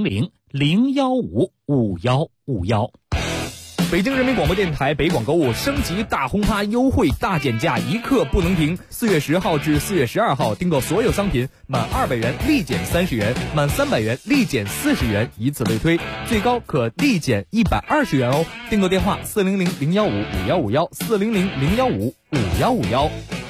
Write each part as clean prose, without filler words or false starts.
400-015-5151。 北京人民广播电台北广购物升级大轰趴优惠大减价，一刻不能停。4月10号至4月12号，订购所有商品满200元立减30元，满300元立减40元，以此类推，最高可立减120元哦。订购电话400-015-5151，400-015-5151。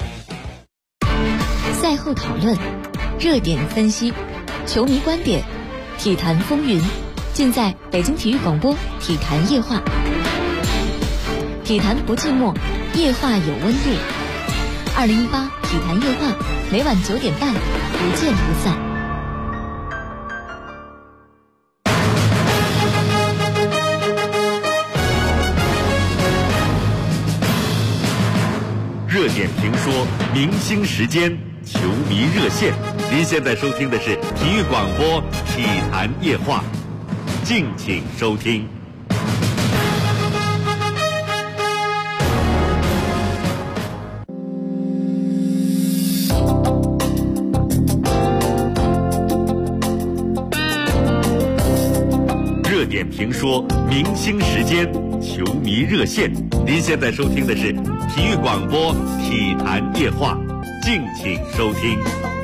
赛后讨论，热点分析，球迷观点，体坛风云，尽在北京体育广播体坛夜话。体坛不寂寞，夜话有温度。2018体坛夜话，每晚9点半，不见不散。 热点评说，明星时间，球迷热线。您现在收听的是体育广播体坛夜话，敬请收听。热点评说，明星时间，球迷热线。您现在收听的是体育广播体坛夜话，敬请收听。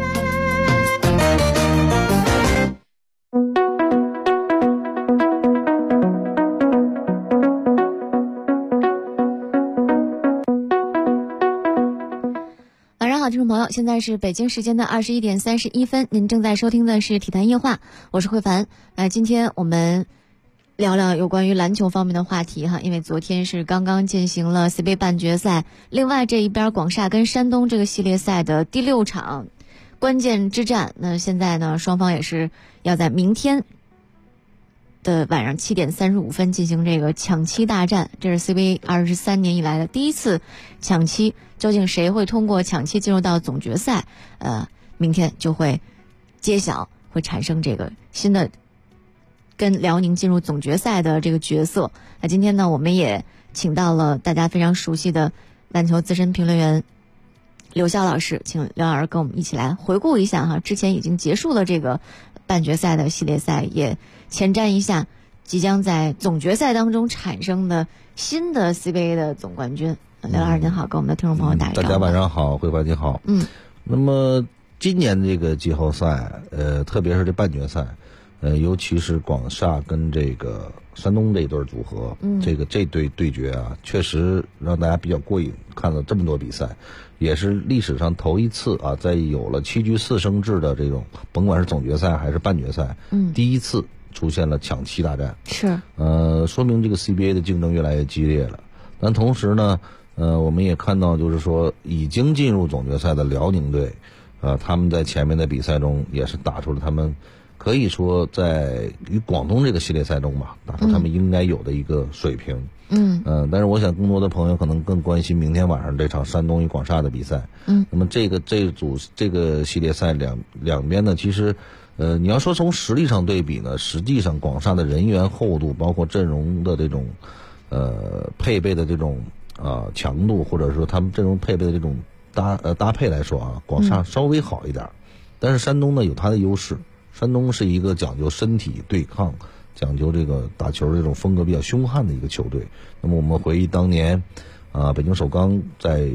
晚上好，听众朋友，现在是北京时间的21点31分，您正在收听的是体坛夜话，我是慧凡。今天我们聊聊有关于篮球方面的话题哈，因为昨天是刚刚进行了 CBA 半决赛，另外这一边广厦跟山东这个系列赛的第6场关键之战，那现在呢双方也是要在明天的晚上7点35分进行这个抢七大战，这是 CBA 23年以来的第一次抢七，究竟谁会通过抢七进入到总决赛？明天就会揭晓，会产生这个新的跟辽宁进入总决赛的这个角色。那今天呢，我们也请到了大家非常熟悉的篮球资深评论员刘潇老师，请刘老师跟我们一起来回顾一下哈，之前已经结束了这个半决赛的系列赛，也前瞻一下即将在总决赛当中产生的新的 CBA 的总冠军。刘老师您好，跟我们的听众朋友打一招呼。 大家晚上好，慧凡你好。那么今年这个季后赛，特别是这半决赛，尤其是广厦跟这个山东这一对组合，这对对决啊，确实让大家比较过瘾，看了这么多比赛，也是历史上头一次啊，在有了7局4胜制的这种，甭管是总决赛还是半决赛，第一次出现了抢七大战， 是， 说明这个 CBA 的竞争越来越激烈了。但同时呢，我们也看到，就是说已经进入总决赛的辽宁队，他们在前面的比赛中也是打出了他们可以说在与广东这个系列赛中吧，打出他们应该有的一个水平。但是我想更多的朋友可能更关心明天晚上这场山东与广厦的比赛。那么这个系列赛两边呢，其实你要说从实力上对比呢，实际上广厦的人员厚度，包括阵容的这种配备的这种强度，或者说他们阵容配备的这种搭配来说啊，广厦稍微好一点。但是山东呢有它的优势，山东是一个讲究身体对抗，讲究这个打球这种风格比较凶悍的一个球队。那么我们回忆当年北京首钢在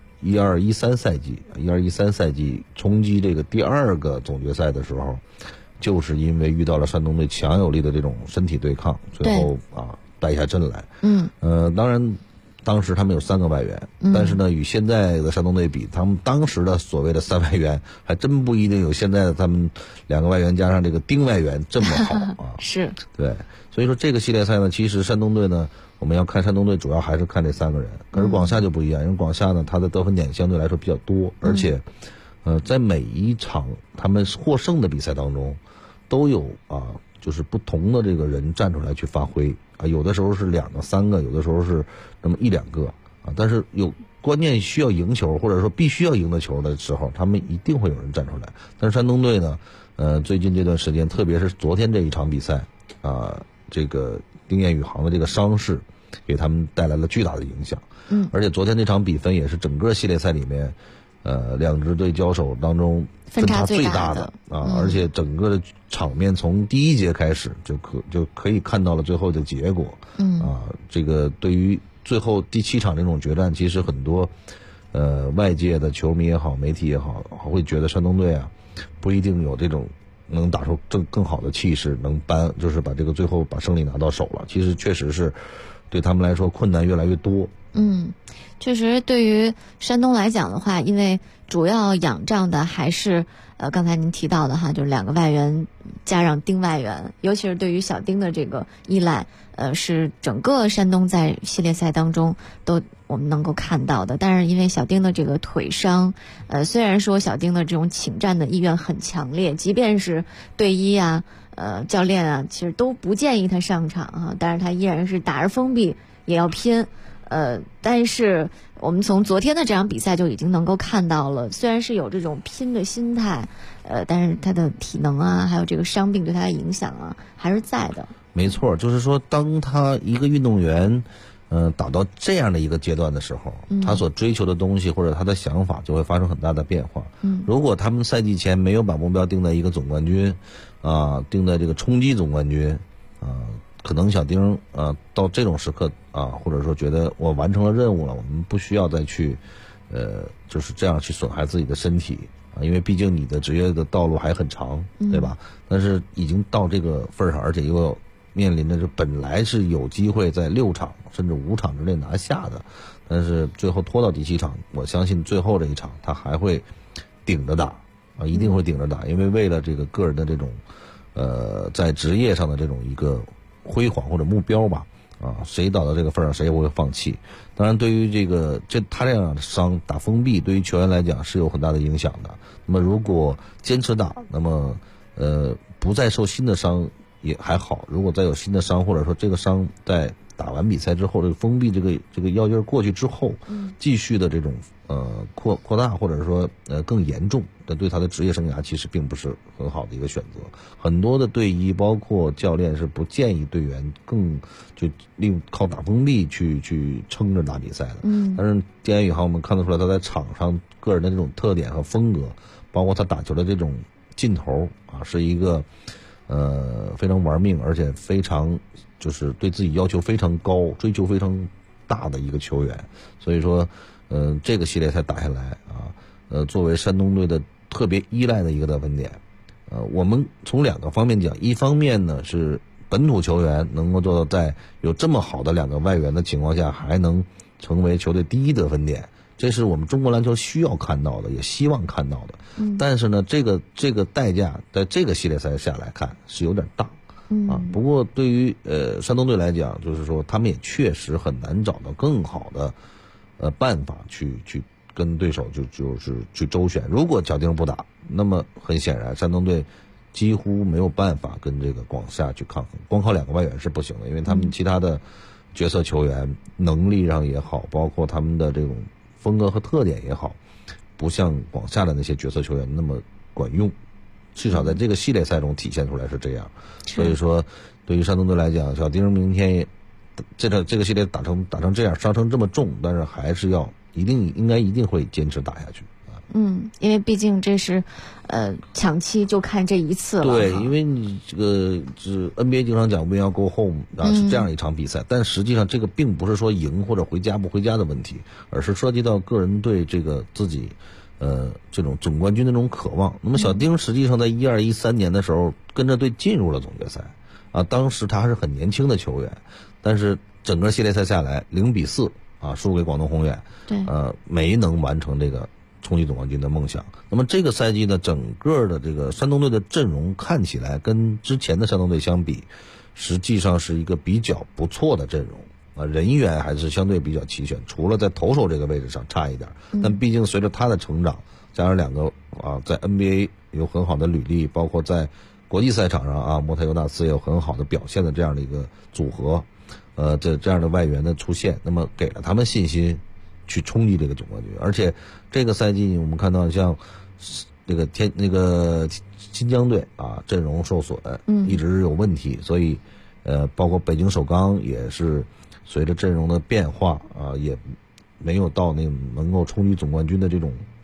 12-13赛季冲击这个第2个总决赛的时候，就是因为遇到了山东队强有力的这种身体对抗，最后败下阵来。当然当时他们有3个外援，但是呢与现在的山东队比，他们当时的所谓的3外援还真不一定有现在的他们2个外援加上这个丁外援这么好啊。 是， 对，所以说这个系列赛呢，其实山东队呢，我们要看山东队主要还是看这3个人，可是广厦就不一样，因为广厦呢他的得分点相对来说比较多，而且在每一场他们获胜的比赛当中都有就是不同的这个人站出来去发挥有的时候是2个3个，有的时候是那么1-2个但是有关键需要赢球或者说必须要赢的球的时候，他们一定会有人站出来。但是山东队呢最近这段时间，特别是昨天这一场比赛这个丁彦雨航的这个伤势给他们带来了巨大的影响。而且昨天这场比分也是整个系列赛里面两支队交手当中分差最大的而且整个的场面从第一节开始就可以看到了最后的结果。这个对于最后第7场这种决战，其实很多外界的球迷也好，媒体也好，会觉得山东队啊不一定有这种能打出更好的气势，能就是把这个最后把胜利拿到手了。其实确实是对他们来说困难越来越多。 确实对于山东来讲的话，因为主要仰仗的还是刚才您提到的哈，就是2个外援加上丁外援，尤其是对于小丁的这个依赖，是整个山东在系列赛当中都我们能够看到的。但是因为小丁的这个腿伤，虽然说小丁的这种请战的意愿很强烈，即便是队医啊、教练啊，其实都不建议他上场啊，但是他依然是打着封闭也要拼。但是我们从昨天的这场比赛就已经能够看到了，虽然是有这种拼的心态，但是他的体能啊，还有这个伤病对他的影响啊，还是在的。 没错，就是说，当他一个运动员，打到这样的一个阶段的时候，他所追求的东西或者他的想法就会发生很大的变化。如果他们赛季前没有把目标定在一个总冠军，定在这个冲击总冠军，可能小丁到这种时刻或者说觉得我完成了任务了，我们不需要再去就是这样去损害自己的身体因为毕竟你的职业的道路还很长，对吧？但是已经到这个份上，而且又面临着就本来是有机会在6场甚至5场之内拿下的，但是最后拖到第7场，我相信最后这一场他还会顶着打一定会顶着打，因为为了这个个人的这种在职业上的这种一个辉煌或者目标吧谁到这个份上谁也不会放弃。当然对于他这样的伤打封闭对于球员来讲是有很大的影响的。那么如果坚持打，那么不再受新的伤也还好，如果再有新的伤，或者说这个伤在打完比赛之后，这个封闭这个药劲过去之后，继续的这种扩大或者说更严重的，对他的职业生涯其实并不是很好的一个选择。很多的队医包括教练是不建议队员就利用靠打封闭去撑着打比赛的。但是丁彦雨航我们看得出来他在场上个人的这种特点和风格，包括他打球的这种劲头是一个非常玩命，而且非常就是对自己要求非常高，追求非常大的一个球员。所以说这个系列赛打下来作为山东队的特别依赖的一个得分点我们从2个方面讲，一方面呢是本土球员能够做到在有这么好的2个外援的情况下还能成为球队第1得分点，这是我们中国篮球需要看到的，也希望看到的。但是呢这个代价在这个系列赛下来看是有点大不过对于山东队来讲，就是说他们也确实很难找到更好的办法去跟对手就是去周旋。如果小丁不打，那么很显然山东队几乎没有办法跟这个广厦去抗衡，光靠2个外援是不行的，因为他们其他的角色球员能力上也好，包括他们的这种风格和特点也好，不像广厦的那些角色球员那么管用，至少在这个系列赛中体现出来是这样。所以说对于山东队来讲，小丁明天也这个系列打成这样，伤成这么重，但是还是要一定会坚持打下去因为毕竟这是抢七就看这一次了。 对，因为你这个NBA 经常讲 win or go home 是这样一场比赛，但实际上这个并不是说赢或者回家不回家的问题，而是涉及到个人对这个自己这种总冠军的这种渴望。那么小丁实际上在12、13年的时候跟着队进入了总决赛当时他还是很年轻的球员，但是整个系列赛下来0-4输给广东宏远， 对， 没能完成这个冲击总冠军的梦想。那么这个赛季呢，整个的这个山东队的阵容看起来跟之前的山东队相比，实际上是一个比较不错的阵容人员还是相对比较齐全，除了在投手这个位置上差一点，但毕竟随着他的成长，加上2个在 NBA 有很好的履历，包括在国际赛场上莫泰尤纳斯也有很好的表现的这样的一个组合，这样的外援的出现，那么给了他们信心去冲击这个总冠军。而且这个赛季我们看到像那个新疆队阵容受损，一直有问题，所以包括北京首钢也是随着阵容的变化也没有到那能够冲击总冠军的这种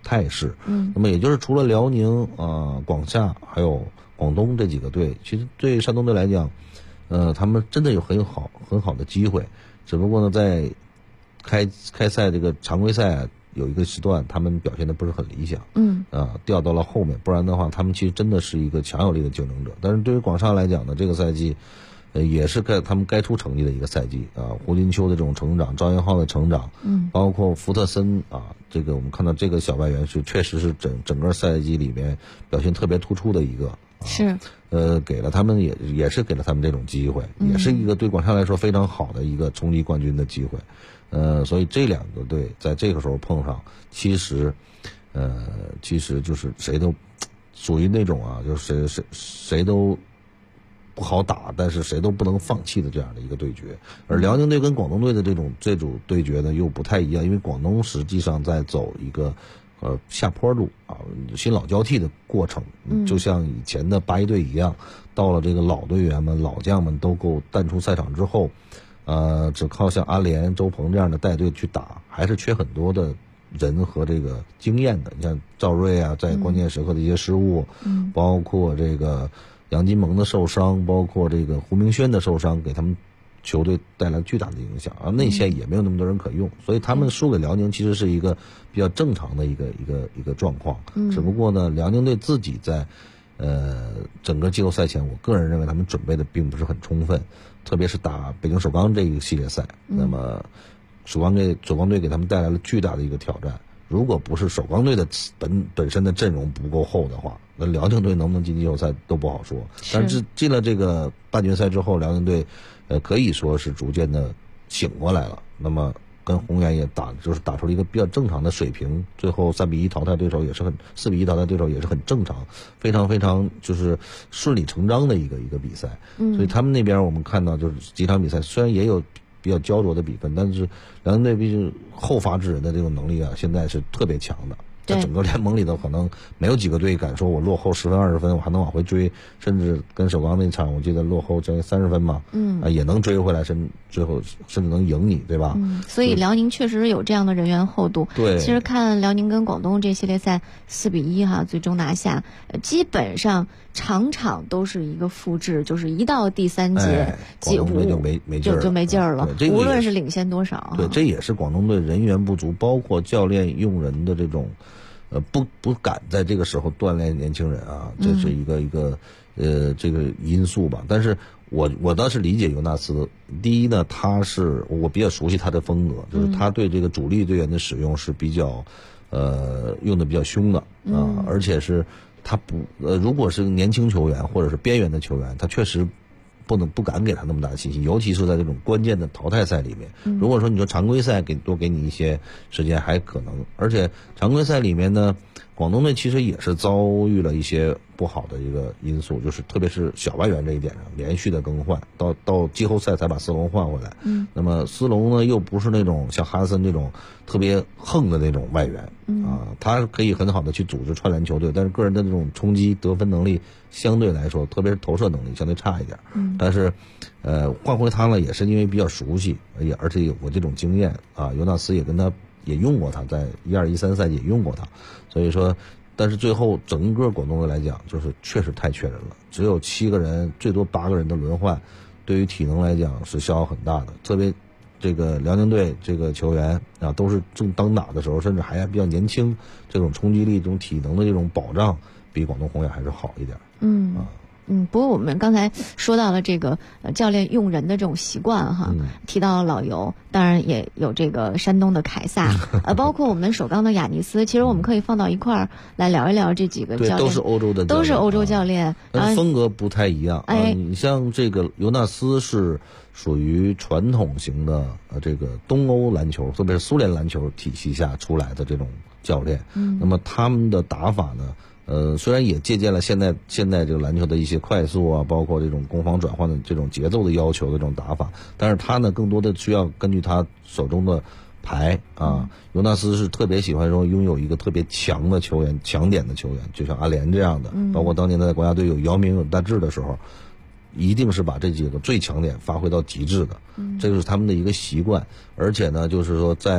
态势。那么也就是除了辽宁广厦还有广东这几个队，其实对山东队来讲，他们真的有很好的机会，只不过呢，在开赛这个常规赛有一个时段，他们表现的不是很理想，掉到了后面，不然的话，他们其实真的是一个强有力的竞争者。但是对于广厦来讲呢，这个赛季，也是他们该出成绩的一个赛季啊。胡金秋的这种成长，赵云浩的成长，包括福特森这个我们看到这个小外援是确实是整个赛季里面表现特别突出的一个。 是， 给了他们也是给了他们这种机会，也是一个对广厦来说非常好的一个冲击冠军的机会。所以这两个队在这个时候碰上，其实就是谁都属于那种就是谁都不好打，但是谁都不能放弃的这样的一个对决。而辽宁队跟广东队的这种对决呢又不太一样，因为广东实际上在走一个下坡路新老交替的过程，就像以前的八一队一样，到了这个老队员们、老将们都够淡出赛场之后，只靠像阿联、周鹏这样的带队去打，还是缺很多的人和这个经验的。你像赵睿在关键时刻的一些失误，包括这个杨金蒙的受伤，包括这个胡明轩的受伤，给他们球队带来巨大的影响内线也没有那么多人可用，所以他们输给辽宁其实是一个比较正常的一个状况。只不过呢，辽宁队自己在整个季后赛前，我个人认为他们准备的并不是很充分，特别是打北京首钢这个系列赛，那么首钢队给他们带来了巨大的一个挑战。如果不是首钢队的本身的阵容不够厚的话，那辽宁队能不能进季后赛都不好说。但是进了这个半决赛之后，辽宁队可以说是逐渐的醒过来了。那么跟宏远也打出了一个比较正常的水平，最后3-1淘汰对手也是4-1淘汰对手也是很正常，非常非常就是顺理成章的一个比赛。所以他们那边我们看到就是几场比赛虽然也有比较焦灼的比分，但是辽宁队毕竟后发制人的这种能力现在是特别强的。在整个联盟里头，可能没有几个队敢说我落后10分20分我还能往回追，甚至跟首钢那场我记得落后将近30分嘛，也能追回来，最后甚至能赢你，对吧？ 所以辽宁确实有这样的人员厚度。 对， 其实看辽宁跟广东这系列赛4-1最终拿下，基本上场都是一个复制，就是一到第3节， 广东队就没劲儿了， 无论是领先多少。 对，这也是广东队人员不足，包括教练用人的这种。不敢在这个时候锻炼年轻人这是一个这个因素吧。但是我倒是理解尤纳斯。第一呢，我比较熟悉他的风格，就是他对这个主力队员的使用是比较用的比较凶的而且是他如果是年轻球员或者是边缘的球员，他确实不敢给他那么大的信心，尤其是在这种关键的淘汰赛里面。如果说你说常规赛多给你一些时间还可能，而且常规赛里面呢，广东队其实也是遭遇了一些不好的一个因素，就是特别是小外援这一点上连续的更换，到季后赛才把斯隆换回来。那么斯隆呢又不是那种像哈森这种特别横的那种外援他可以很好的去组织串联球队，但是个人的这种冲击得分能力相对来说，特别是投射能力相对差一点。但是换回他呢也是因为比较熟悉，而且有过这种经验尤纳斯也用过他，在12-13赛季也用过他，所以说但是最后整个广东队来讲就是确实太缺人了，只有7个人最多8个人的轮换，对于体能来讲是消耗很大的。特别这个辽宁队这个球员都是正当打的时候，甚至还比较年轻，这种冲击力这种体能的这种保障比广东宏远还是好一点。 不过我们刚才说到了这个教练用人的这种习惯提到老尤，当然也有这个山东的凯撒包括我们首钢的雅尼斯，其实我们可以放到一块儿来聊一聊这几个教练。 对，都是欧洲教练，但是风格不太一样。你像这个尤纳斯是属于传统型的这个东欧篮球，特别是苏联篮球体系下出来的这种教练。那么他们的打法呢？虽然也借鉴了现在这个篮球的一些快速包括这种攻防转换的这种节奏的要求的这种打法，但是他呢更多的需要根据他手中的牌尤纳斯是特别喜欢说拥有一个特别强的球员，强点的球员，就像阿联这样的，包括当年在国家队有姚明有大志的时候，一定是把这几个最强点发挥到极致的，这就是他们的一个习惯。而且呢就是说在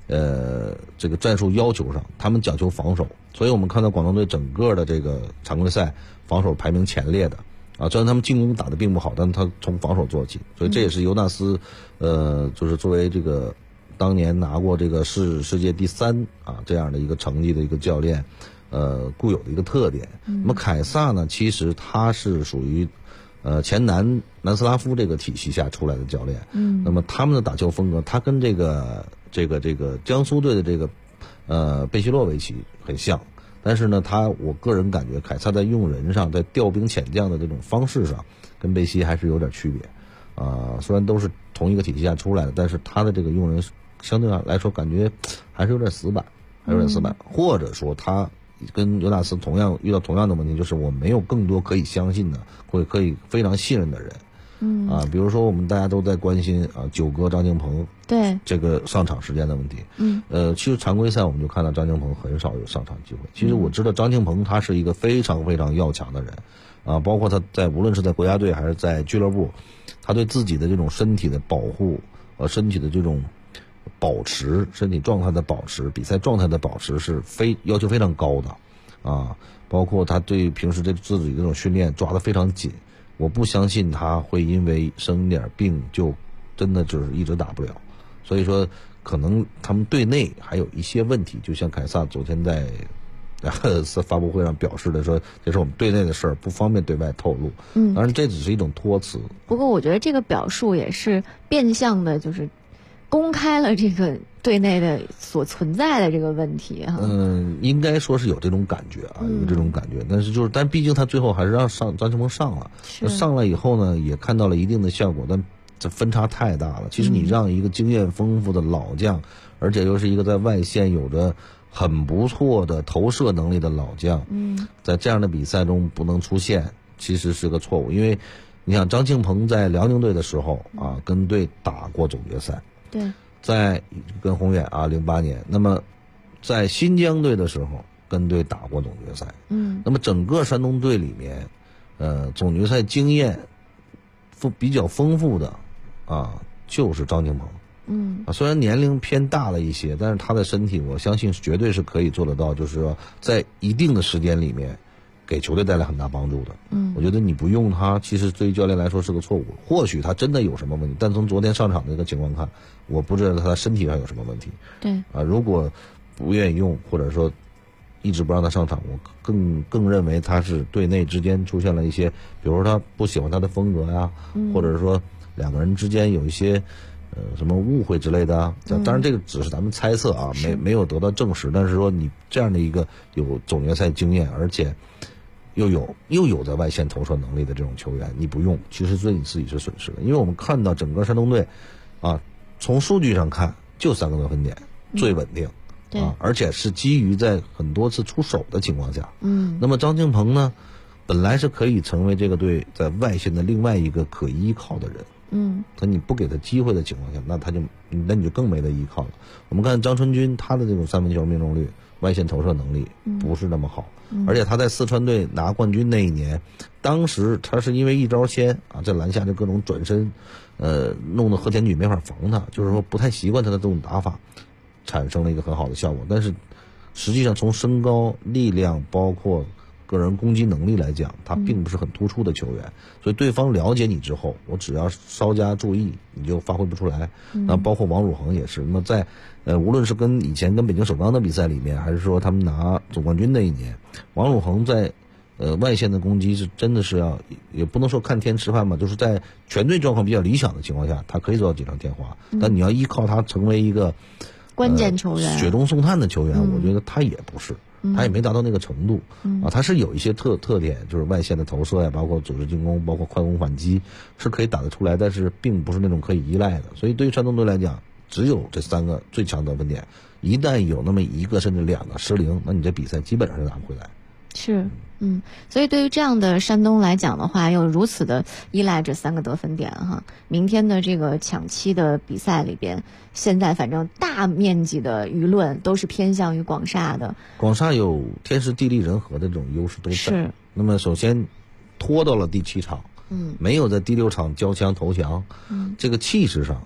这个战术要求上，他们讲求防守，所以我们看到广东队整个的这个常规赛防守排名前列的啊，虽然他们进攻打得并不好，但是他从防守做起，所以这也是尤纳斯就是作为这个当年拿过这个世界第3啊这样的一个成绩的一个教练固有的一个特点。那么凯撒呢，其实他是属于前南斯拉夫这个体系下出来的教练，那么他们的打球风格，他跟这个江苏队的这个贝希洛维奇很像，但是呢，我个人感觉凯撒在用人上，在调兵遣将的这种方式上，跟贝希还是有点区别。虽然都是同一个体系下出来的，但是他的这个用人相对来说感觉还是有点死板，或者说他跟尤纳斯遇到同样的问题，就是我没有更多可以相信的，或者可以非常信任的人。比如说我们大家都在关心九哥张敬鹏对这个上场时间的问题。其实常规赛我们就看到张敬鹏很少有上场机会。其实我知道张敬鹏他是一个非常非常要强的人包括他无论是在国家队还是在俱乐部，他对自己的这种身体的保护身体的这种保持，身体状态的保持，比赛状态的保持是要求非常高的包括他对平时对自己的这种训练抓得非常紧。我不相信他会因为生点病就真的就是一直打不了，所以说可能他们队内还有一些问题，就像凯撒昨天在发布会上表示的说，这是我们队内的事儿，不方便对外透露。当然这只是一种托词。 不过我觉得这个表述也是变相的，就是公开了这个队内的所存在的这个问题应该说是有这种感觉有这种感觉，但毕竟他最后还是让张敬鹏上了，上来以后呢，也看到了一定的效果，但这分差太大了。其实你让一个经验丰富的老将，而且又是一个在外线有着很不错的投射能力的老将，在这样的比赛中不能出现，其实是个错误。因为你想张敬鹏在辽宁队的时候跟队打过总决赛， 对， 在跟宏远08年，那么在新疆队的时候跟队打过总决赛，那么整个山东队里面，总决赛经验比较丰富的就是张敬鹏。虽然年龄偏大了一些，但是他的身体我相信绝对是可以做得到，就是说在一定的时间里面给球队带来很大帮助的。我觉得你不用他，其实对于教练来说是个错误。或许他真的有什么问题，但从昨天上场的一个情况看，我不知道他的身体上有什么问题。 对如果不愿意用，或者说一直不让他上场，我更认为他是队内之间出现了一些，比如说他不喜欢他的风格呀，或者说两个人之间有一些什么误会之类的当然这个只是咱们猜测没有得到证实。但是说你这样的一个有总决赛经验，而且又有在外线投射能力的这种球员，你不用，其实对你自己是损失的。因为我们看到整个山东队从数据上看就3个得分点最稳定而且是基于在很多次出手的情况下。那么张敬鹏呢，本来是可以成为这个队在外线的另外一个可依靠的人。可你不给他机会的情况下，那你就更没得依靠了。我们看张春军，他的这种3分球命中率、外线投射能力不是那么好，而且他在四川队拿冠军那一年，当时他是因为一招鲜在篮下就各种转身，弄得贺田举没法防他，就是说不太习惯他的这种打法，产生了一个很好的效果。但是实际上从身高、力量包括个人攻击能力来讲，他并不是很突出的球员，所以对方了解你之后，我只要稍加注意，你就发挥不出来。那包括王汝恒也是。那么在无论是以前跟北京首钢的比赛里面，还是说他们拿总冠军那一年，王汝恒在外线的攻击是真的是也不能说看天吃饭吧，就是在全队状况比较理想的情况下，他可以做到锦上添花。但你要依靠他成为一个关键球员、 雪中送炭的球员，我觉得他也不是。他也没达到那个程度他是有一些特点，就是外线的投射呀，包括组织进攻，包括快攻反击是可以打得出来，但是并不是那种可以依赖的。所以对于山东队来讲，只有这3个最强得分点，一旦有那么1个甚至2个失灵，那你这比赛基本上是拿不回来。 是所以对于这样的山东来讲的话，又如此的依赖这3个得分点明天的这个抢七的比赛里边，现在反正大面积的舆论都是偏向于广厦的。 广厦有天时地利人和的这种优势都在。 是。 那么首先拖到了第7场，没有在第6场交枪投降，这个气势上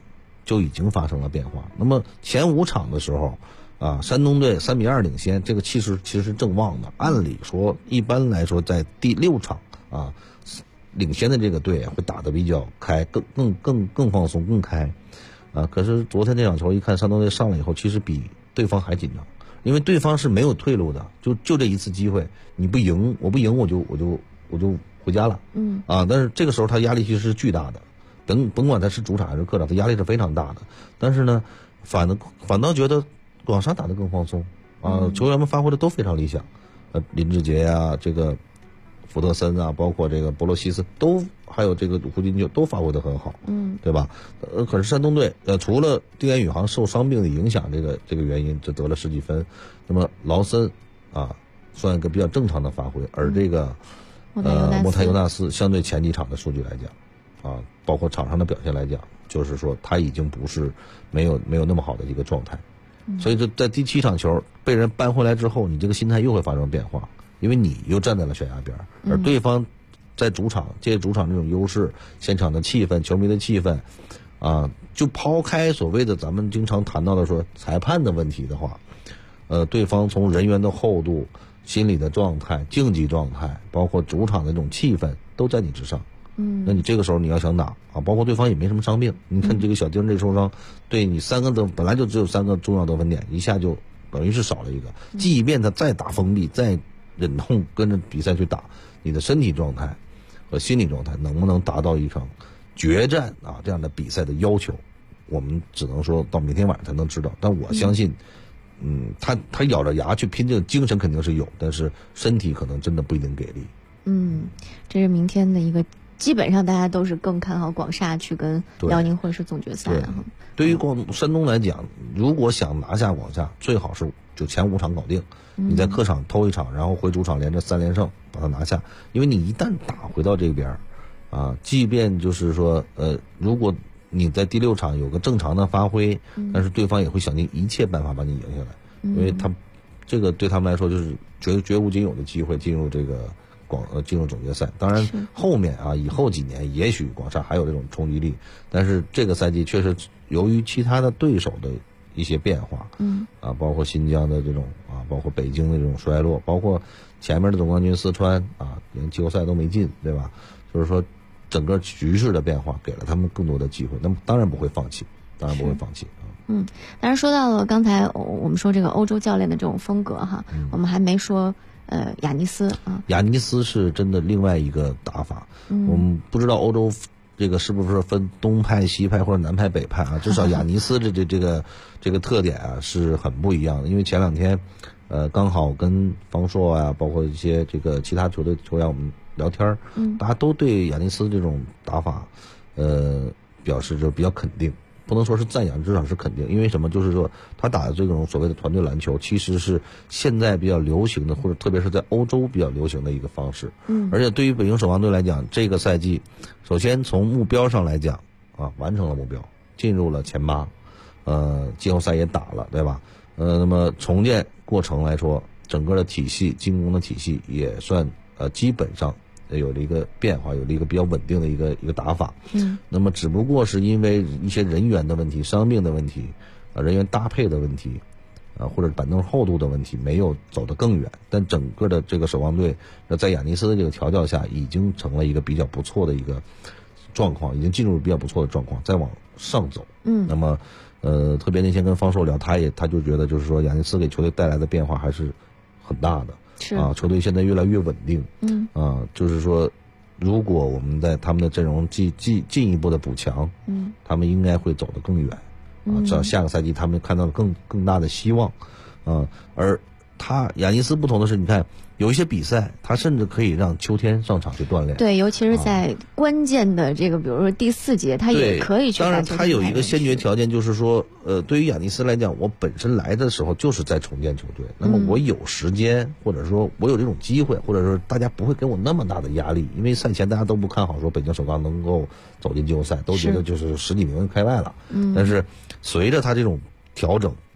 就已经发生了变化。那么前5场的时候啊，山东队3-2领先，这个气势其实是正旺的。按理说，一般来说，在第6场啊，领先的这个队会打得比较开，更放松，更开啊。可是昨天这场球一看，山东队上来以后，其实比对方还紧张，因为对方是没有退路的，就这一次机会，你不赢，我不赢，我就回家了。但是这个时候他压力其实是巨大的，甭管他是主场还是客场，他压力是非常大的。但是呢，反倒觉得广厦打得更放松啊，球员们发挥的都非常理想，林志杰呀，这个福特森啊，包括这个博洛西斯还有这个胡金秋都发挥得很好，对吧？可是山东队除了丁彦雨航受伤病的影响这个原因，就得了10几分。那么劳森啊，算一个比较正常的发挥，而这个莫泰尤纳斯相对前几场的数据来讲啊，包括场上的表现来讲，就是说他已经不是没有那么好的一个状态。所以就在第7场球被人扳回来之后，你这个心态又会发生变化，因为你又站在了悬崖边，而对方在主场借主场这种优势，现场的气氛，球迷的气氛啊，就抛开所谓的咱们经常谈到的说裁判的问题的话，对方从人员的厚度、心理的状态、竞技状态，包括主场的这种气氛都在你之上。那你这个时候你要想打啊，包括对方也没什么伤病，你看这个小丁这受伤，对你本来就只有3个重要得分点，一下就等于是少了一个。即便他再打封闭，再忍痛跟着比赛去打，你的身体状态和心理状态能不能达到一场决战啊这样的比赛的要求，我们只能说到明天晚上才能知道。但我相信他咬着牙去拼，这个精神肯定是有，但是身体可能真的不一定给力。 这是明天的一个，基本上大家都是更看好广厦去跟辽宁混世总决赛了。 对于山东来讲，如果想拿下广厦，最好是就前5场搞定，你在客场偷1场，然后回主场连着3连胜把它拿下。因为你一旦打回到这边啊，即便就是说如果你在第6场有个正常的发挥，但是对方也会想尽一切办法把你赢下来，因为他这个对他们来说就是绝无仅有的机会进入这个进入总决赛。当然后面啊，以后几年也许广厦还有这种冲击力，但是这个赛季确实由于其他的对手的一些变化，包括新疆的这种啊，包括北京的这种衰落，包括前面的总冠军四川啊，连季后赛都没进，对吧？就是说整个局势的变化给了他们更多的机会，那么当然不会放弃。 当然说到了刚才我们说这个欧洲教练的这种风格哈，我们还没说雅尼斯啊。雅尼斯是真的另外一个打法，我们不知道欧洲这个是不是分东派、西派或者南派、北派啊？至少雅尼斯这个特点啊是很不一样的。因为前2天刚好跟方硕啊，包括一些这个其他球队球员我们聊天，大家都对雅尼斯这种打法表示就比较肯定。不能说是赞扬，至少是肯定。因为什么？就是说他打的这种所谓的团队篮球，其实是现在比较流行的，或者特别是在欧洲比较流行的一个方式。而且对于北京首钢队来讲，这个赛季首先从目标上来讲啊，完成了目标，进入了前8，季后赛也打了，对吧？那么重建过程来说，整个的体系，进攻的体系也算基本上有了一个变化，有了一个比较稳定的一个打法。那么只不过是因为一些人员的问题、伤病的问题、人员搭配的问题，或者板凳厚度的问题，没有走得更远。但整个的这个首钢队在雅尼斯的这个调教下，已经成了一个比较不错的一个状况，已经进入比较不错的状况，再往上走。那么特别那天跟方硕聊，他就觉得就是说雅尼斯给球队带来的变化还是很大的。球队现在越来越稳定。就是说，如果我们在他们的阵容进一步的补强，他们应该会走得更远。至少下个赛季他们看到了更大的希望。而雅尼斯不同的是，你看有一些比赛，他甚至可以让秋天上场去锻炼。 对，尤其是在关键的这个，比如说第4节，他也可以去。 当然，他有一个先决条件，就是说，对于雅尼斯来讲，我本身来的时候就是在重建球队，那么我有时间，或者说我有这种机会，或者说大家不会给我那么大的压力，因为赛前大家都不看好说北京首钢能够走进季后赛，都觉得就是10几名开外了。但是随着他这种调整，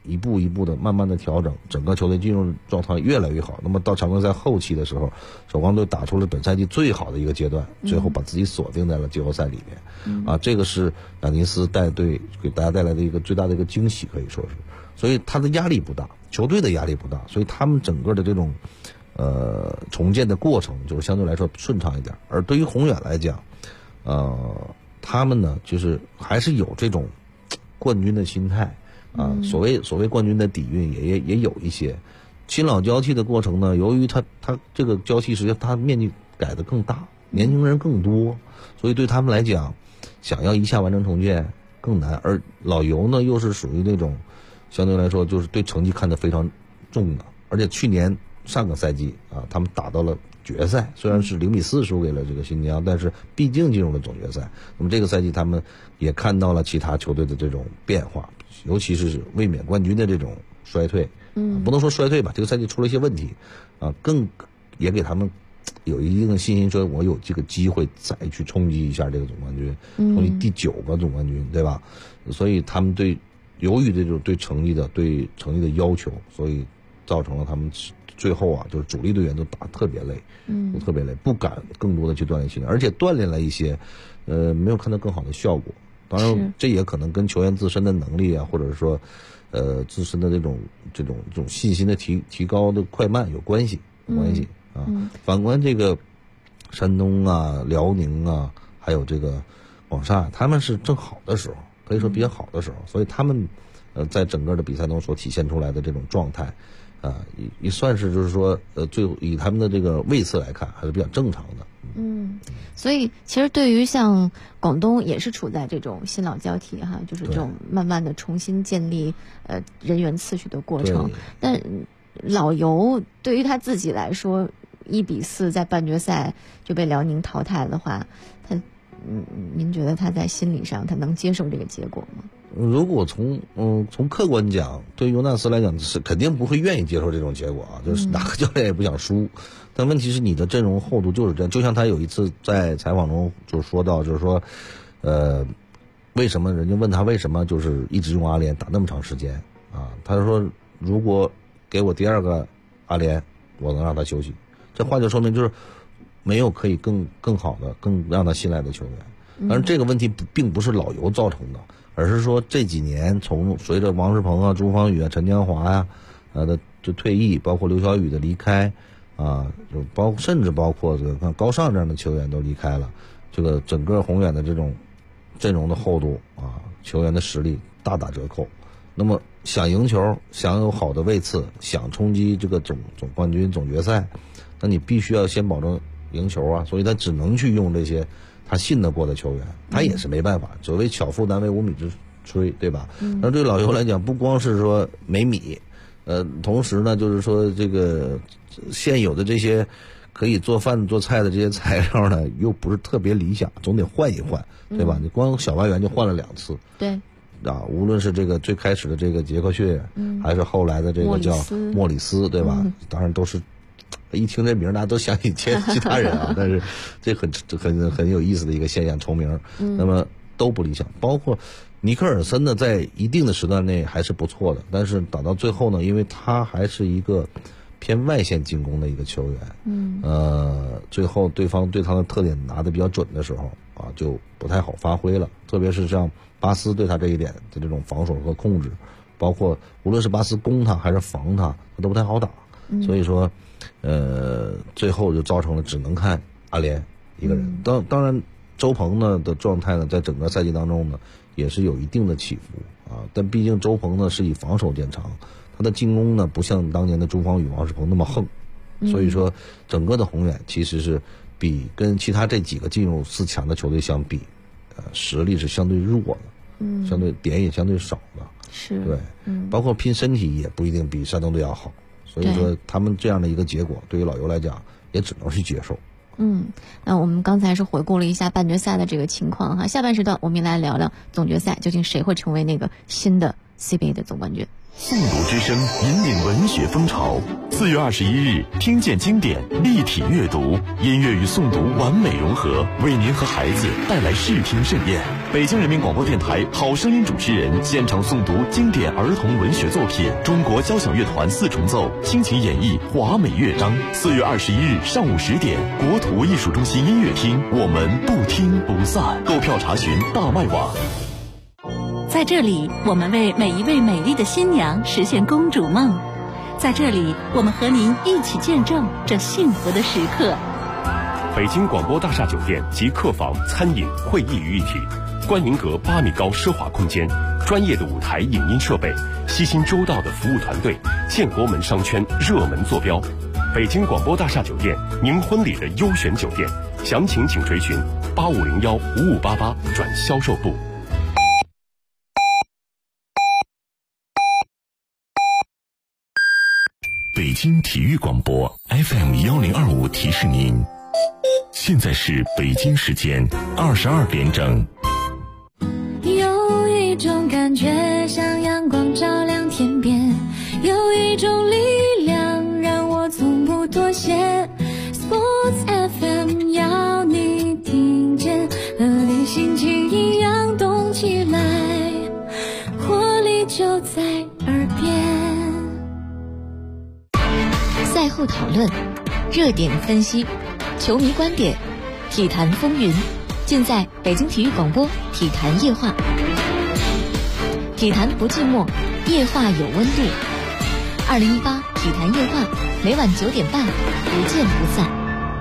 一步一步的慢慢的调整，整个球队进入状态越来越好。那么到常规赛后期的时候，首钢队打出了本赛季最好的一个阶段，最后把自己锁定在了季后赛里面。这个是亚尼斯带队给大家带来的一个最大的一个惊喜，可以说是。所以他的压力不大，球队的压力不大，所以他们整个的这种重建的过程就是相对来说顺畅一点。而对于宏远来讲，他们呢就是还是有这种冠军的心态啊，所谓冠军的底蕴也有一些。新老交替的过程呢，由于他这个交替实际上他面积改得更大，年轻人更多，所以对他们来讲，想要一下完成重建更难。而老尤呢又是属于那种相对来说就是对成绩看得非常重的，而且上个赛季啊，他们打到了决赛，虽然是0-4输给了这个新疆，但是毕竟进入了总决赛。那么这个赛季他们也看到了其他球队的这种变化，尤其是卫冕冠军的这种衰退。不能说衰退吧，这个赛季出了一些问题啊，更也给他们有一定的信心，说我有这个机会再去冲击一下这个总冠军，冲击第9个总冠军，对吧？所以他们由于这种对成绩的要求，所以造成了他们最后啊，就是主力队员都打特别累，都特别累，不敢更多的去锻炼心理，而且锻炼了一些，没有看到更好的效果。当然，这也可能跟球员自身的能力啊，或者说，自身的这种信心的提高的快慢有关系啊。反观这个山东啊、辽宁啊，还有这个广厦，他们是正好的时候，可以说比较好的时候，所以他们在整个的比赛中所体现出来的这种状态。也算是就是说，以他们的这个位次来看，还是比较正常的。 所以其实对于像广东也是处在这种新老交替哈，就是这种慢慢的重新建立人员次序的过程。但老尤对于他自己来说，1-4在半决赛就被辽宁淘汰的话，您觉得他在心理上他能接受这个结果吗？ 如果从客观讲，对于尤纳斯来讲是肯定不会愿意接受这种结果啊，就是哪个教练也不想输。但问题是你的阵容厚度就是这样，就像他有一次在采访中就说到，就是说，为什么人家问他为什么就是一直用阿联打那么长时间啊？他说如果给我第2个阿联，我能让他休息。这话就说明就是没有可以更好的、更让他信赖的球员。而这个问题并不是老尤造成的。而是说这几年随着王仕鹏啊、朱芳雨啊、陈江华呀的退役，包括刘晓宇的离开啊，甚至包括这个高尚这样的球员都离开了，这个整个宏远的这种阵容的厚度啊，球员的实力大打折扣。那么想赢球，想有好的位次，想冲击这个总冠军、总决赛，那你必须要先保证赢球啊，所以他只能去用这些他信得过的球员，他也是没办法。所谓巧妇难为无米之炊，对吧？那对老尤来讲，不光是说没米，同时呢，就是说这个现有的这些可以做饭做菜的这些材料呢，又不是特别理想，总得换一换，对吧？你光小外援就换了2次， 对。 无论是这个最开始的这个杰克逊，还是后来的这个叫莫里斯，对吧？当然都是。一听这名，大家都想起其他人啊，但是这很有意思的一个现象，重名，那么都不理想。包括尼克尔森呢，在一定的时段内还是不错的，但是打到最后呢，因为他还是一个偏外线进攻的一个球员，最后对方对他的特点拿得比较准的时候啊，就不太好发挥了。特别是像巴斯对他这一点的这种防守和控制，包括无论是巴斯攻他还是防他都不太好打。所以说，最后就造成了只能看阿联一个人。当然，周鹏呢的状态呢，在整个赛季当中呢，也是有一定的起伏啊。但毕竟周鹏呢是以防守见长，他的进攻呢不像当年的朱芳雨、王仕鹏那么横。所以说，整个的宏远其实是跟其他这几个进入4强的球队相比，实力是相对弱的，相对点也相对少的。 是对，包括拼身体也不一定比山东队要好。所以说，他们这样的一个结果，对于老尤来讲，也只能去接受。 那我们刚才是回顾了一下半决赛的这个情况哈，下半时段我们来聊聊总决赛，究竟谁会成为那个新的 CBA 的总冠军。 诵读之声引领文学风潮。4月21日，听见经典，立体阅读，音乐与诵读完美融合，为您和孩子带来视听盛宴。北京人民广播电台好声音主持人现场诵读经典儿童文学作品，中国交响乐团4重奏倾情演绎华美乐章。4月21日上午10点，国土艺术中心音乐厅，我们不听不散。购票查询大麦网。 在这里，我们为每一位美丽的新娘实现公主梦。在这里，我们和您一起见证这幸福的时刻。 北京广播大厦酒店及客房、餐饮、会议于一体，观云阁8米高奢华空间，专业的舞台影音设备，悉心周到的服务团队，建国门商圈热门坐标。北京广播大厦酒店，您婚礼的优选酒店。详情请垂询85015588转销售部。北京体育广播 FM1025提示您，现在是北京时间22点整。 有一种感觉像阳光照亮天边，有一种力量让我从不妥协。Sports FM 要你听见，和你心情一样动起来，活力就在耳边。 赛后讨论，热点分析，球迷观点，体坛风云，尽在北京体育广播体坛夜话。体坛不寂寞，夜话有温度。2018体坛夜话，每晚9点半，不见不散。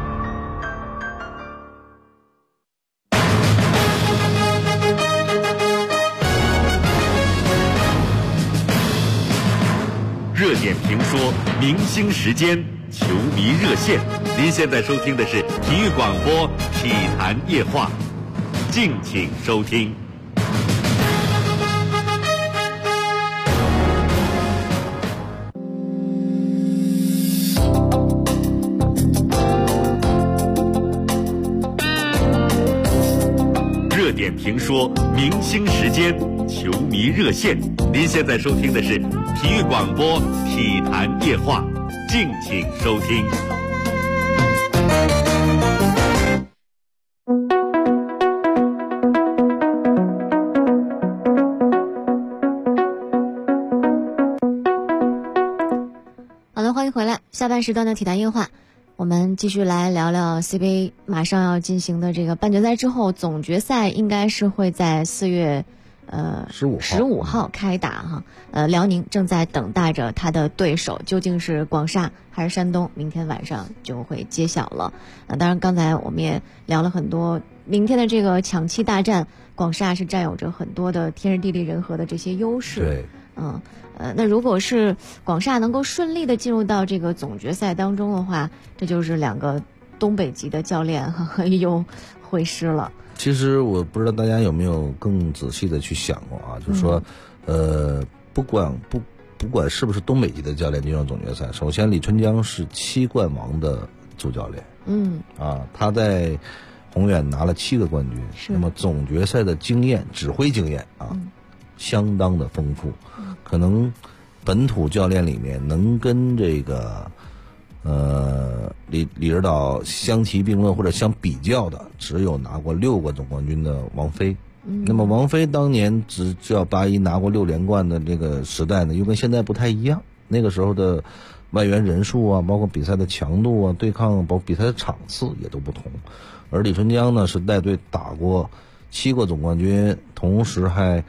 热点评说，明星时间，球迷热线。您现在收听的是体育广播体坛夜话，敬请收听。热点评说，明星时间，球迷热线。您现在收听的是体育广播体坛夜话，敬请收听。 好的，欢迎回来，下半时段的体坛夜话，我们继续来聊聊 CBA 马上要进行的这个半决赛之后，总决赛应该是会在4月15号开打哈。辽宁正在等待着他的对手，究竟是广厦还是山东，明天晚上就会揭晓了。当然刚才我们也聊了很多，明天的这个抢七大战，广厦是占有着很多的天时地利人和的这些优势。 对， 那如果是广厦能够顺利的进入到这个总决赛当中的话，这就是两个东北籍的教练又会师了。 其实我不知道大家有没有更仔细的去想过啊，就是说，不管是不是东北籍的教练进入总决赛，首先李春江是7冠王的主教练，他在宏远拿了7个冠军，那么总决赛的经验，指挥经验相当的丰富，可能本土教练里面能跟这个李指导相提并论或者相比较的，只有拿过6个总冠军的王菲。那么王菲当年只要81拿过6连冠的这个时代呢，又跟现在不太一样。那个时候的外援人数啊，包括比赛的强度啊，对抗包括比赛的场次也都不同。而李春江呢是带队打过7个总冠军，同时还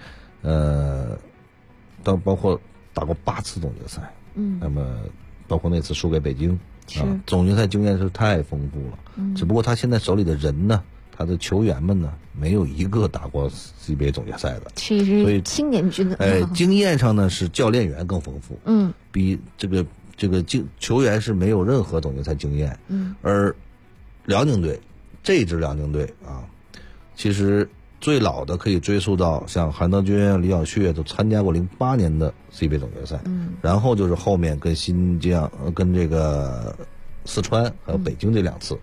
包括打过8次总决赛。那么包括那次输给北京总决赛经验是太丰富了。只不过他现在手里的人呢，他的球员们呢，没有一个打过 CBA 总决赛的，所以青年军经验上呢是教练员更丰富，比这个球员是没有任何总决赛经验。而辽宁队这支辽宁队其实最老的可以追溯到像韩德君、李晓旭都参加过08年的 CBA 总决赛，然后就是后面跟新疆、跟这个四川还有北京这2次，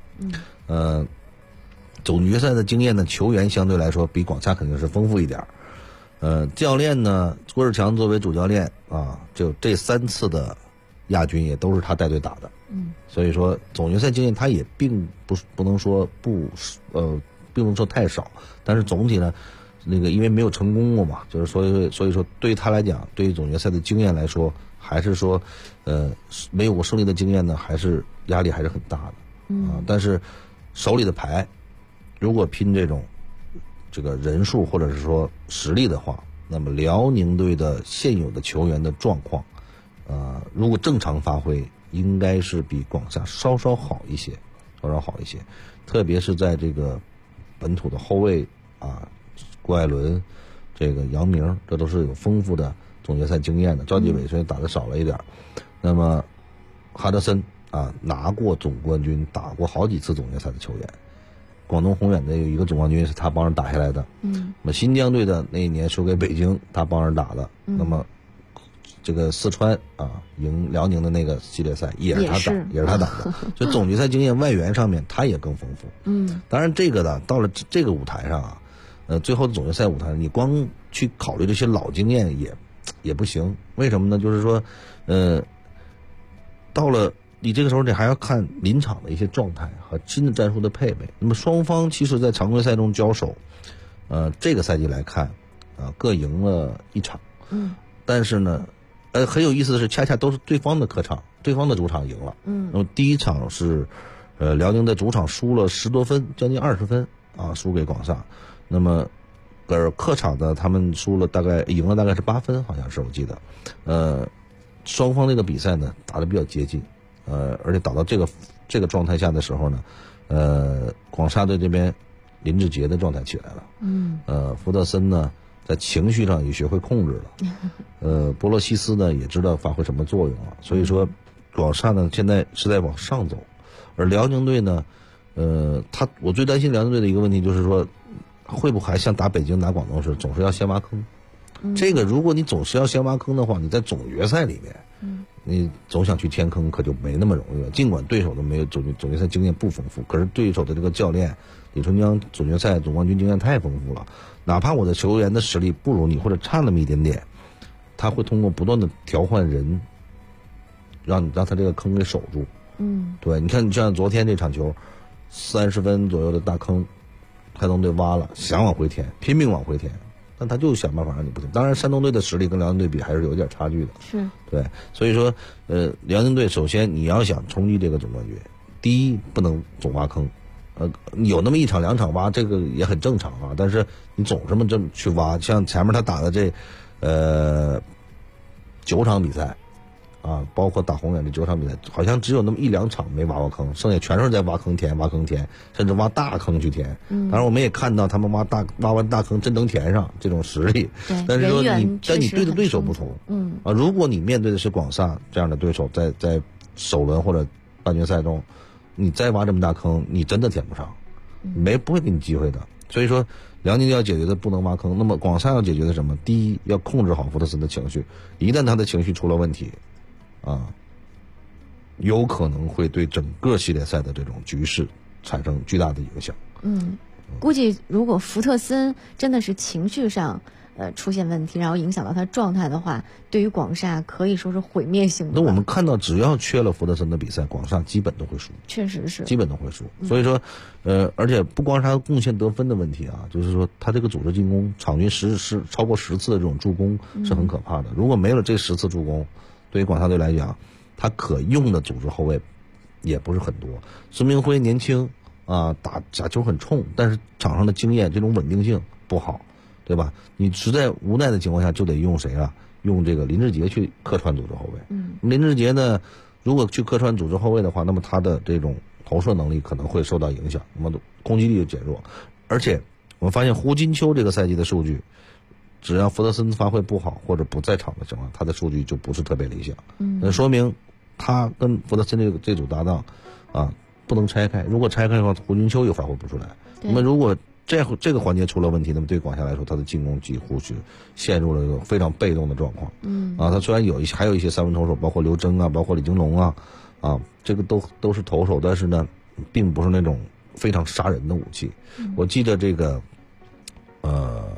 总决赛的经验呢，球员相对来说比广厦肯定是丰富一点。 教练呢，郭士强作为主教练啊，就这3次的亚军也都是他带队打的。所以说总决赛经验他也并不能说并不能说太少，但是总体呢，那个因为没有成功过嘛，就是所以说对于他来讲，对于总决赛的经验来说，还是说没有过胜利的经验呢，还是压力还是很大的啊。但是手里的牌，如果拼这个人数或者是说实力的话，那么辽宁队的现有的球员的状况，如果正常发挥，应该是比广厦稍稍好一些，特别是在这个本土的后卫啊，郭艾伦、这个杨明，这都是有丰富的总决赛经验的。赵继伟虽然打得少了一点，那么哈德森啊，拿过总冠军，打过好几次总决赛的球员。广东宏远的有一个总冠军是他帮人打下来的。那么新疆队的那一年输给北京，他帮人打的。那么这个四川啊赢辽宁的那个系列赛也是他打的。所以总决赛经验外援上面他也更丰富。当然这个呢，到了这个舞台上啊，最后的总决赛舞台，你光去考虑这些老经验也不行。为什么呢？就是说，到了你这个时候，你还要看临场的一些状态和新的战术的配备。那么双方其实在常规赛中交手，这个赛季来看，各赢了1场。但是呢，很有意思的是，恰恰都是对方的客场、对方的主场赢了。那么第一场是，辽宁的主场输了10多分，将近20分啊，输给广厦。那么，客场的他们赢了大概是8分，好像是我记得。双方这个比赛呢打得比较接近。而且打到这个状态下的时候呢，广厦队这边林志杰的状态起来了。福特森呢在情绪上也学会控制了。波洛西斯呢也知道发挥什么作用了。所以说，广厦呢现在是在往上走，而辽宁队呢，我最担心辽宁队的一个问题就是说，会不会还像打北京、打广东似的，总是要先挖坑？这个如果你总是要先挖坑的话，你在总决赛里面，你总想去填坑，可就没那么容易了。尽管对手都没有总决赛经验不丰富，可是对手的这个教练李春江总决赛总冠军经验太丰富了。哪怕我的球员的实力不如你，或者差那么一点点，他会通过不断的调换人，让他这个坑给守住。对，你看像昨天这场球，30分左右的大坑，山东队挖了，想往回填，拼命往回填。但他就想办法让你不行。当然，山东队的实力跟辽宁队比还是有一点差距的。是，对，所以说，辽宁队首先你要想冲击这个总冠军，第一不能总挖坑，有那么1场2场挖，这个也很正常啊。但是你总这么去挖，像前面他打的这9场比赛。包括打宏远这9场比赛，好像只有那么1、2场没挖过坑，剩下全是在挖坑填，甚至挖大坑去填。当然，我们也看到他们挖完大坑真能填上这种实力。但是说但你对的对手不同。如果你面对的是广厦这样的对手，在首轮或者半决赛中，你再挖这么大坑，你真的填不上，不会给你机会的。所以说，辽宁要解决的不能挖坑，那么广厦要解决的什么？第一，要控制好福特森的情绪，一旦他的情绪出了问题。有可能会对整个系列赛的这种局势产生巨大的影响。 估计如果福特森真的是情绪上出现问题，然后影响到他状态的话，对于广厦可以说是毁灭性的。 那我们看到，只要缺了福特森的比赛，广厦基本都会输。 确实是， 基本都会输。所以说，而且不光是他贡献得分的问题啊，就是说他这个组织进攻，场均超过10次的这种助攻是很可怕的。如果没有这10次助攻，对于广厦队来讲，他可用的组织后卫也不是很多。孙明辉年轻啊，打球很冲，但是场上的经验这种稳定性不好，对吧？你实在无奈的情况下，就得用谁啊？用这个林志杰去客串组织后卫。林志杰呢，如果去客串组织后卫的话，那么他的这种投射能力可能会受到影响，那么攻击力就减弱。而且我们发现胡金秋这个赛季的数据，只要福特森发挥不好或者不在场的情况，他的数据就不是特别理想。那说明他跟福特森这组搭档不能拆开。如果拆开的话，胡金秋又发挥不出来。那么如果这个环节出了问题，那么对广厦来说，他的进攻几乎是陷入了一个非常被动的状况。他虽然还有一些三分投手，包括刘铮包括李金龙这个都是投手，但是呢，并不是那种非常杀人的武器。我记得这个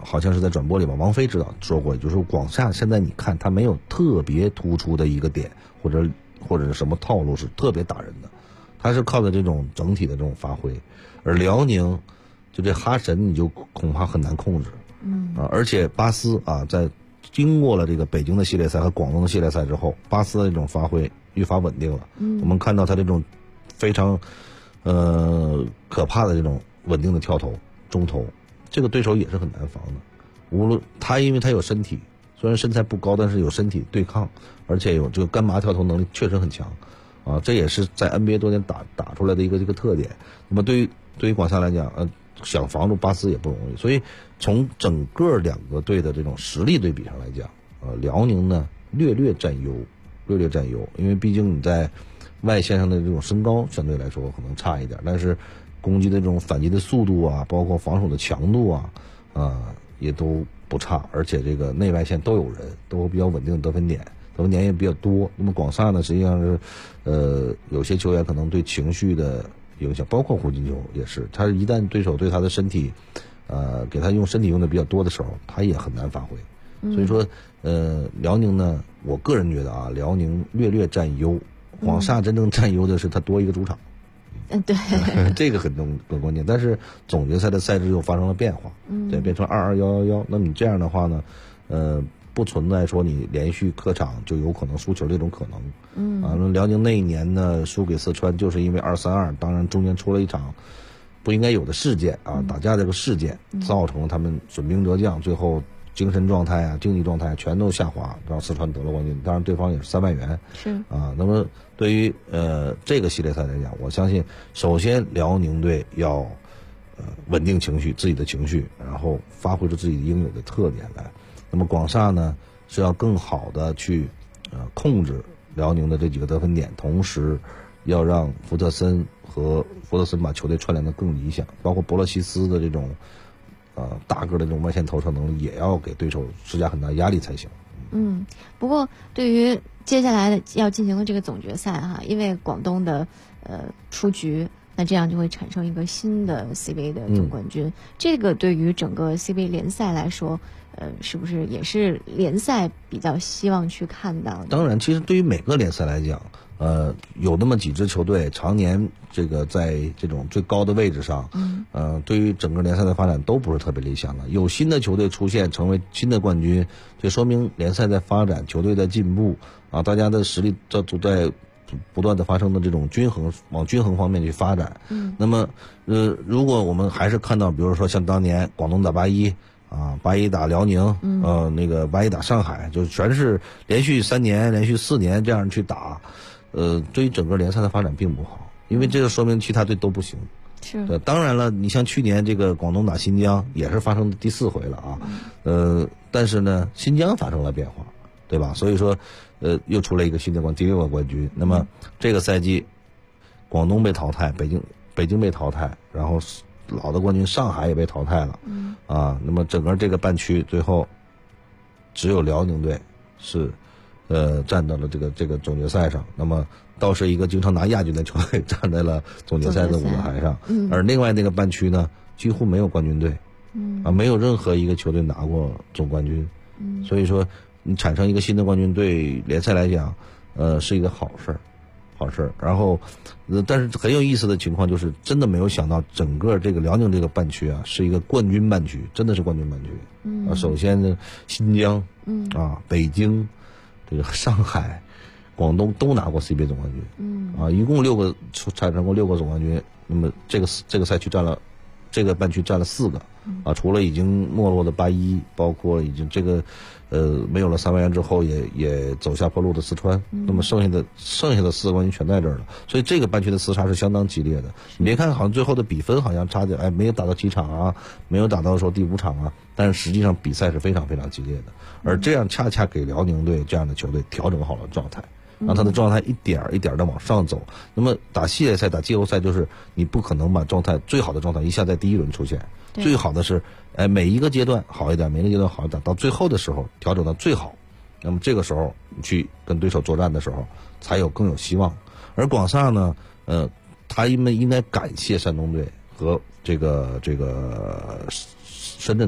好像是在转播里吧，王菲指导说过，就是广厦现在你看他没有特别突出的一个点，或者是什么套路是特别打人的，他是靠着这种整体的这种发挥。而辽宁就这哈神你就恐怕很难控制，而且巴斯啊，在经过了这个北京的系列赛和广东的系列赛之后，巴斯的这种发挥愈发稳定了。我们看到他这种非常可怕的这种稳定的跳投中投，这个对手也是很难防的。无论他因为他有身体，虽然身材不高，但是有身体对抗，而且有这个干拔跳投能力确实很强啊，这也是在 NBA 多年打出来的一个这个特点。那么对于广厦来讲，想防住巴斯也不容易。所以从整个两个队的这种实力对比上来讲，辽宁呢略略占优，因为毕竟你在外线上的这种身高相对来说可能差一点，但是攻击的这种反击的速度啊，包括防守的强度啊，也都不差，而且这个内外线都有人，都比较稳定的得分点也比较多。那么广厦呢，实际上是有些球员可能对情绪的影响，包括胡金秋也是，他一旦对手对他的身体给他用身体用的比较多的时候，他也很难发挥。所以说辽宁呢，我个人觉得啊，辽宁略略占优，广厦真正占优的是他多一个主场。 对， 这个很关键。但是总决赛的赛制又发生了变化，对，变成2-2-1-1-1。那你这样的话呢，不存在说你连续客场就有可能输球这种可能。那辽宁那一年呢输给四川，就是因为2-3-2，当然中间出了一场不应该有的事件啊，打架这个事件，造成了他们损兵折将，最后精神状态啊、竞技状态全都下滑，让四川得了冠军。当然对方也是3万元， 是啊。那么对于这个系列赛来讲，我相信首先辽宁队要稳定情绪，自己的情绪，然后发挥出自己应有的特点来。那么广厦呢是要更好的去控制辽宁的这几个得分点，同时要让福特森把球队串联的更理想，包括博洛西斯的这种大个的这种外线投射能力，也要给对手施加很大压力才行。 不过对于接下来的要进行的这个总决赛哈，因为广东的出局，那这样就会产生一个新的 CBA 的总冠军。这个对于整个 CBA 联赛来说，是不是也是联赛比较希望去看到的？ 当然，其实对于每个联赛来讲，有那么几支球队常年这个在这种最高的位置上，对于整个联赛的发展都不是特别理想的。有新的球队出现，成为新的冠军，这说明联赛在发展，球队在进步啊，大家的实力都在不断的发生的这种往均衡方面去发展。那么如果我们还是看到，比如说像当年广东打81啊，81打辽宁，那个81打上海，就全是连续3年、连续4年这样去打，对于整个联赛的发展并不好，因为这个说明其他队都不行。 是。 对，当然了，你像去年这个广东打新疆也是发生第4回了啊，但是呢，新疆发生了变化，对吧？所以说，又出了一个新的第6个冠军。那么这个赛季，广东被淘汰，北京被淘汰，然后老的冠军上海也被淘汰了，那么整个这个半区最后只有辽宁队是站到了这个总决赛上，那么倒是一个经常拿亚军的球队站在了总决赛的舞台上，而另外那个半区呢几乎没有冠军队，没有任何一个球队拿过总冠军，所以说你产生一个新的冠军对联赛来讲是一个好事儿。然后但是很有意思的情况就是，真的没有想到整个这个辽宁这个半区啊是一个冠军半区，真的是冠军半区。首先呢，新疆北京、这个上海、广东都拿过 CBA 总冠军。一共产生过6个总冠军。那么这个赛区这个半区占了4个。除了已经没落的81，包括已经这个没有了3万元之后也走下坡路的四川，那么剩下的4个冠军全在这儿了，所以这个半区的厮杀是相当激烈的。你别看好像最后的比分好像差点，没有打到7场啊，没有打到说第5场啊，但是实际上比赛是非常非常激烈的。而这样恰恰给辽宁队这样的球队调整好了状态，让他的状态一点一点的往上走。那么打系列赛、打季后赛，就是你不可能把最好的状态一下在第一轮出现，最好的是每一个阶段好一点，每一个阶段好一点，到最后的时候调整到最好。那么这个时候你去跟对手作战的时候，才更有希望。而广厦呢，他们应该感谢山东队和这个深圳队，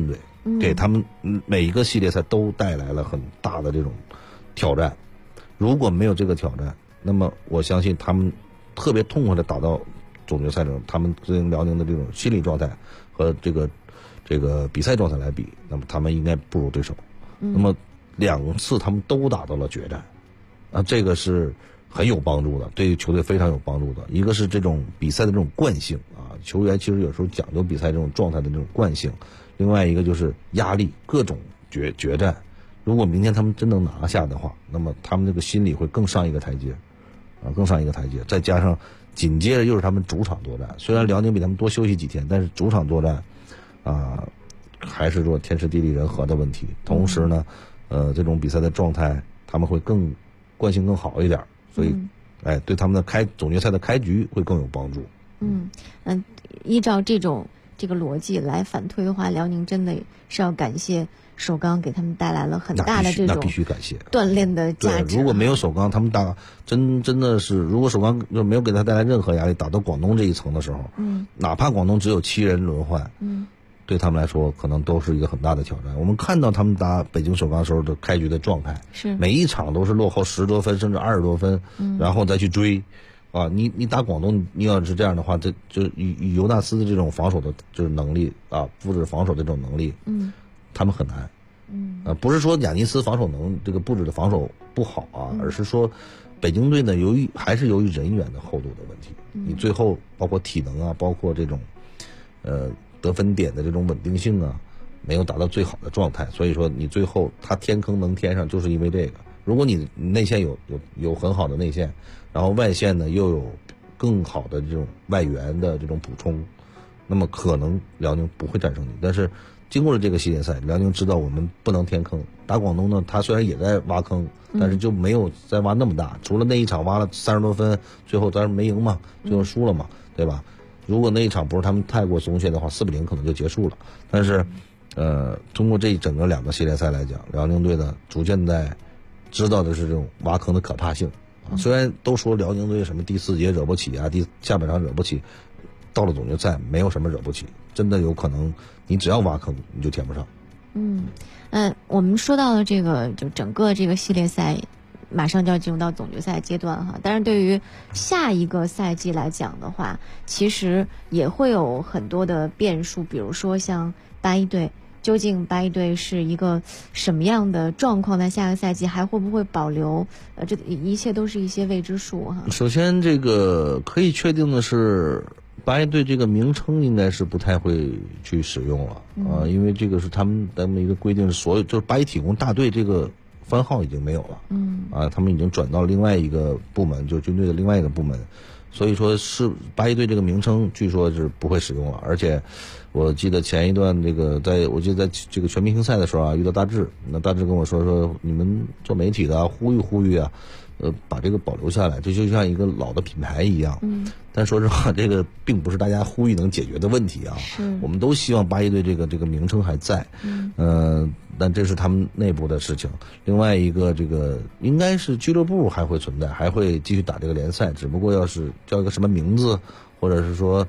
给他们每一个系列赛都带来了很大的这种挑战。如果没有这个挑战，那么我相信他们特别痛快的打到总决赛中，他们跟辽宁的这种心理状态和这个比赛状态来比，那么他们应该不如对手。那么2次他们都打到了决战，这个是很有帮助的，对球队非常有帮助的。一个是这种比赛的这种惯性啊，球员其实有时候讲究比赛这种状态的这种惯性。另外一个就是压力，各种决战。如果明天他们真能拿下的话，那么他们这个心理会更上一个台阶，更上一个台阶。再加上紧接着又是他们主场作战，虽然辽宁比他们多休息几天，但是主场作战还是说天时地利人和的问题。同时呢，这种比赛的状态他们会更惯性更好一点，所以对他们的总决赛的开局会更有帮助。 依照这个逻辑来反推的话，辽宁真的是要感谢首钢给他们带来了很大的这种那必须感谢锻炼的价值。 如果没有首钢，他们真的是，如果首钢就没有给他带来任何压力，打到广东这一层的时候，哪怕广东只有7人轮换，对他们来说可能都是一个很大的挑战。我们看到他们打北京首钢时候的开局的状态， 是每一场都是落后10多分甚至20多分，然后再去追。你打广东，你要是这样的话，这就以尤纳斯的这种防守的就是能力布置防守的这种能力，他们很难。不是说雅尼斯防守这个布置的防守不好而是说北京队呢，还是由于人员的厚度的问题，你最后包括体能包括这种得分点的这种稳定性没有达到最好的状态，所以说你最后他填坑能填上，就是因为这个。如果你内线有很好的内线，然后外线呢又有更好的这种外援的这种补充，那么可能辽宁不会战胜你。但是经过了这个系列赛，辽宁知道我们不能填坑。打广东呢，他虽然也在挖坑，但是就没有再挖那么大。除了那一场挖了30多分，最后咱没赢嘛，最后输了嘛，对吧？如果那一场不是他们太过松懈的话，4-0可能就结束了。但是通过这整个2个系列赛来讲，辽宁队呢逐渐在知道的是这种挖坑的可怕性。虽然都说辽宁队什么第4节惹不起下半场惹不起，到了总决赛没有什么惹不起，真的有可能你只要挖坑你就填不上。 我们说到了这个就整个这个系列赛马上就要进入到总决赛阶段但是对于下一个赛季来讲的话，其实也会有很多的变数，比如说像81队，究竟81队是一个什么样的状况？在下个赛季还会不会保留？这一切都是一些未知数首先，这个可以确定的是，81队这个名称应该是不太会去使用了因为这个是他们的一个规定，就是81体工大队这个番号已经没有了他们已经转到另外一个部门，就是军队的另外一个部门。所以说是81队这个名称据说是不会使用了。而且我记得前一段我记得在这个全明星赛的时候遇到大志，那大志跟我说你们做媒体的呼吁把这个保留下来，这就像一个老的品牌一样。但说实话，这个并不是大家呼吁能解决的问题我们都希望81队这个名称还在。但这是他们内部的事情。另外一个，这个应该是俱乐部还会存在，还会继续打这个联赛，只不过要是叫一个什么名字，或者是说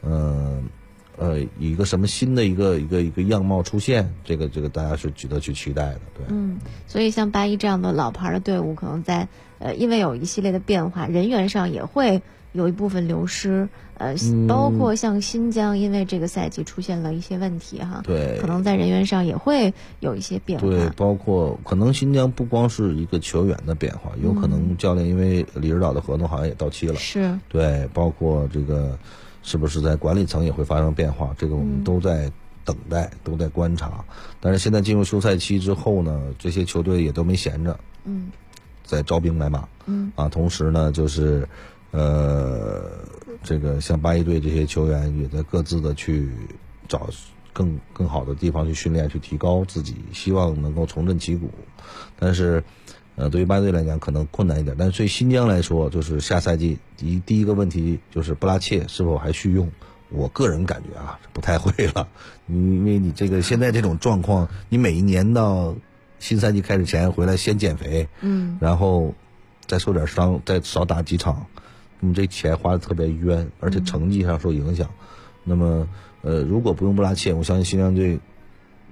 以一个什么新的一个样貌出现，这个大家是值得去期待的。对。 所以像81这样的老牌的队伍，可能在因为有一系列的变化，人员上也会有一部分流失，包括像新疆，因为这个赛季出现了一些问题对， 可能在人员上也会有一些变化。 对，包括可能新疆不光是一个球员的变化，有可能教练因为李指导的合同好像也到期了， 是对，包括这个是不是在管理层也会发生变化，这个我们都在等待，都在观察。但是现在进入休赛期之后呢，这些球队也都没闲着，在招兵买马，同时呢就是这个像81队这些球员也在各自的去找更好的地方去训练，去提高自己，希望能够重振旗鼓。但是对于81队来讲可能困难一点，但是对新疆来说，就是下赛季第一个问题就是布拉切是否还续用。我个人感觉不太会了，因为你这个现在这种状况，你每一年到新赛季开始前回来先减肥，然后再受点伤，再少打几场，那么这钱花的特别冤，而且成绩上受影响。那么如果不用布拉切，我相信新疆队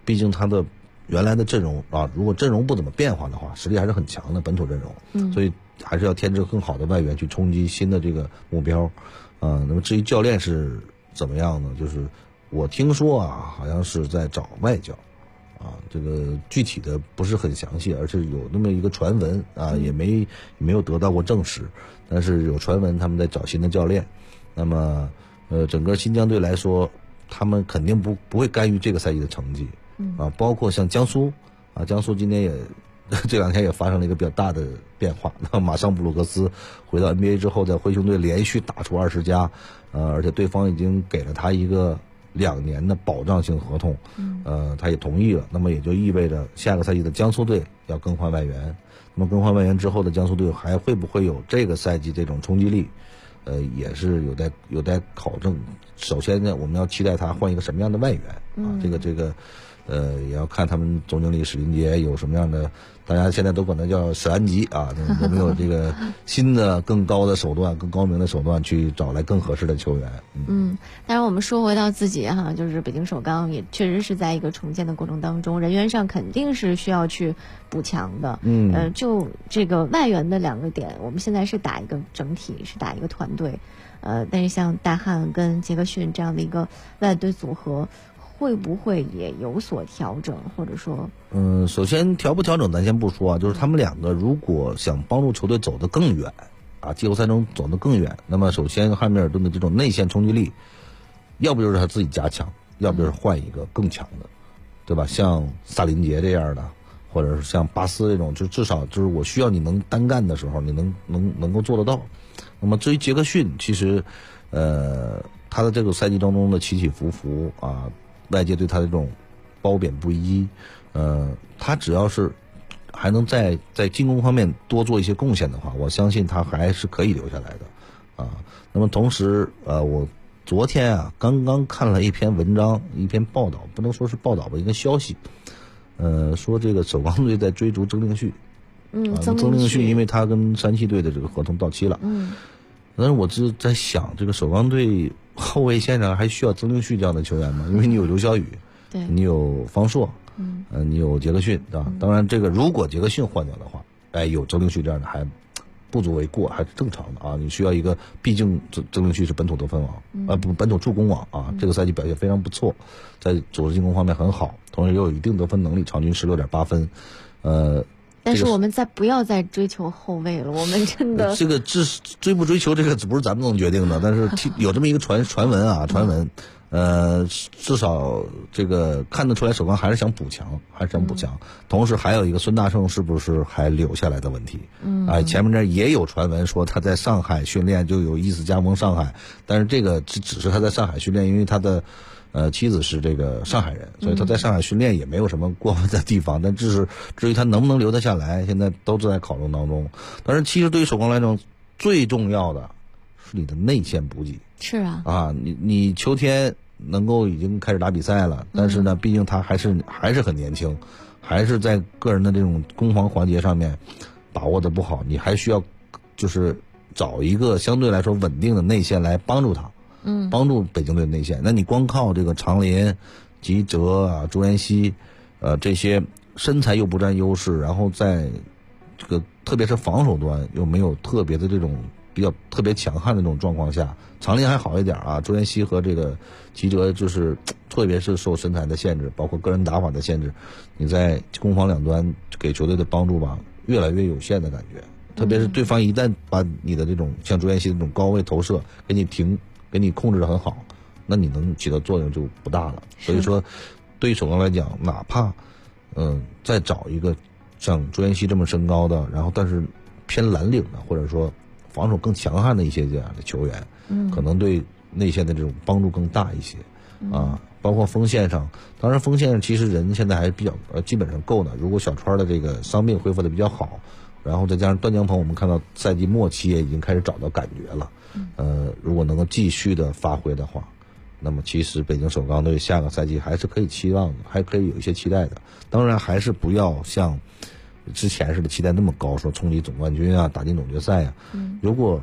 毕竟他的原来的阵容啊，如果阵容不怎么变化的话，实力还是很强的本土阵容，所以还是要添置更好的外援去冲击新的这个目标。那么至于教练是怎么样呢？就是我听说啊，好像是在找外教啊，这个具体的不是很详细，而是有那么一个传闻啊，也没有得到过证实，但是有传闻他们在找新的教练。那么整个新疆队来说，他们肯定不会干预这个赛季的成绩啊，包括像江苏啊，江苏今年也这两天也发生了一个比较大的变化。那马上布鲁克斯回到 NBA 之后，在灰熊队连续打出20加，而且对方已经给了他一个2年的保障性合同，他也同意了。那么也就意味着下个赛季的江苏队要更换外援。那么更换外援之后的江苏队还会不会有这个赛季这种冲击力？也是有待考证。首先呢，我们要期待他换一个什么样的外援啊？这个也要看他们总经理史林杰有什么样的，大家现在都管他叫史安吉啊，有没有这个新的更高的手段、更高明的手段去找来更合适的球员？ 当然我们说回到自己哈，就是北京首钢也确实是在一个重建的过程当中，人员上肯定是需要去补强的。就这个外援的2个点，我们现在是打一个整体，是打一个团队。但是像大汉跟杰克逊这样的一个外队组合，会不会也有所调整，或者说？ 首先调不调整咱先不说啊，就是他们2个如果想帮助球队走得更远啊，季后赛中走得更远，那么首先汉密尔顿的这种内线冲击力，要不就是他自己加强，要不就是换一个更强的，对吧？像萨林杰这样的，或者是像巴斯这种，就至少就是我需要你能单干的时候，你能够做得到。那么至于杰克逊，其实他的这个赛季当中的起起伏伏啊，外界对他的这种褒贬不一，他只要是还能在进攻方面多做一些贡献的话，我相信他还是可以留下来的啊。那么同时我昨天啊刚刚看了一篇文章，一篇报道，不能说是报道吧，一个消息，说这个首钢队在追逐曾令旭。曾令旭因为他跟山西队的这个合同到期了。但是我是在想，这个首钢队后卫线上还需要曾令旭这样的球员吗？因为你有刘晓宇， 对， 你有方硕，你有杰克逊，对吧？当然，这个如果杰克逊换掉的话，有曾令旭这样的还不足为过，还是正常的啊。你需要一个，毕竟曾令旭是本土得分王，本土助攻王啊，这个赛季表现非常不错，在组织进攻方面很好，同时又有一定得分能力，场均16.8分， 但是我们不要再追求后卫了，我们真的这个追不追求这个不是咱们能决定的，但是有这么一个传闻啊，至少这个看得出来首钢还是想补强，同时还有一个孙大圣是不是还留下来的问题。前面这也有传闻说他在上海训练，就有意思加盟上海，但是这个只是他在上海训练，因为他的妻子是这个上海人，所以他在上海训练也没有什么过分的地方，但至于他能不能留得下来，现在都是在讨论当中。但是其实对于首钢来讲，最重要的是你的内线补给。 是啊， 你秋天能够已经开始打比赛了，但是呢，毕竟他还是很年轻，还是在个人的这种攻防环节上面把握的不好，你还需要就是找一个相对来说稳定的内线来帮助他。帮助北京队的内线。那你光靠这个长林、吉哲啊、朱彦西，这些身材又不占优势，然后在这个特别是防守端又没有特别的这种比较特别强悍的这种状况下，长林还好一点啊，朱彦西和这个吉哲就是特别是受身材的限制，包括个人打法的限制，你在攻防两端给球队的帮助吧越来越有限的感觉。特别是对方一旦把你的这种像朱彦西的这种高位投射给你控制得很好，那你能起到作用就不大了。所以说对于首钢来讲，哪怕再找一个像朱彦西这么身高的，然后但是偏蓝领的，或者说防守更强悍的一些这样的球员，可能对内线的这种帮助更大一些啊。包括锋线上，当然锋线上其实人现在还是比较基本上够的。如果小川的这个伤病恢复的比较好，然后再加上段江鹏，我们看到赛季末期也已经开始找到感觉了。如果能够继续的发挥的话，那么其实北京首钢队下个赛季还是可以期望的，还可以有一些期待的。当然还是不要像之前似的期待那么高，说冲击总冠军啊，打进总决赛啊。如果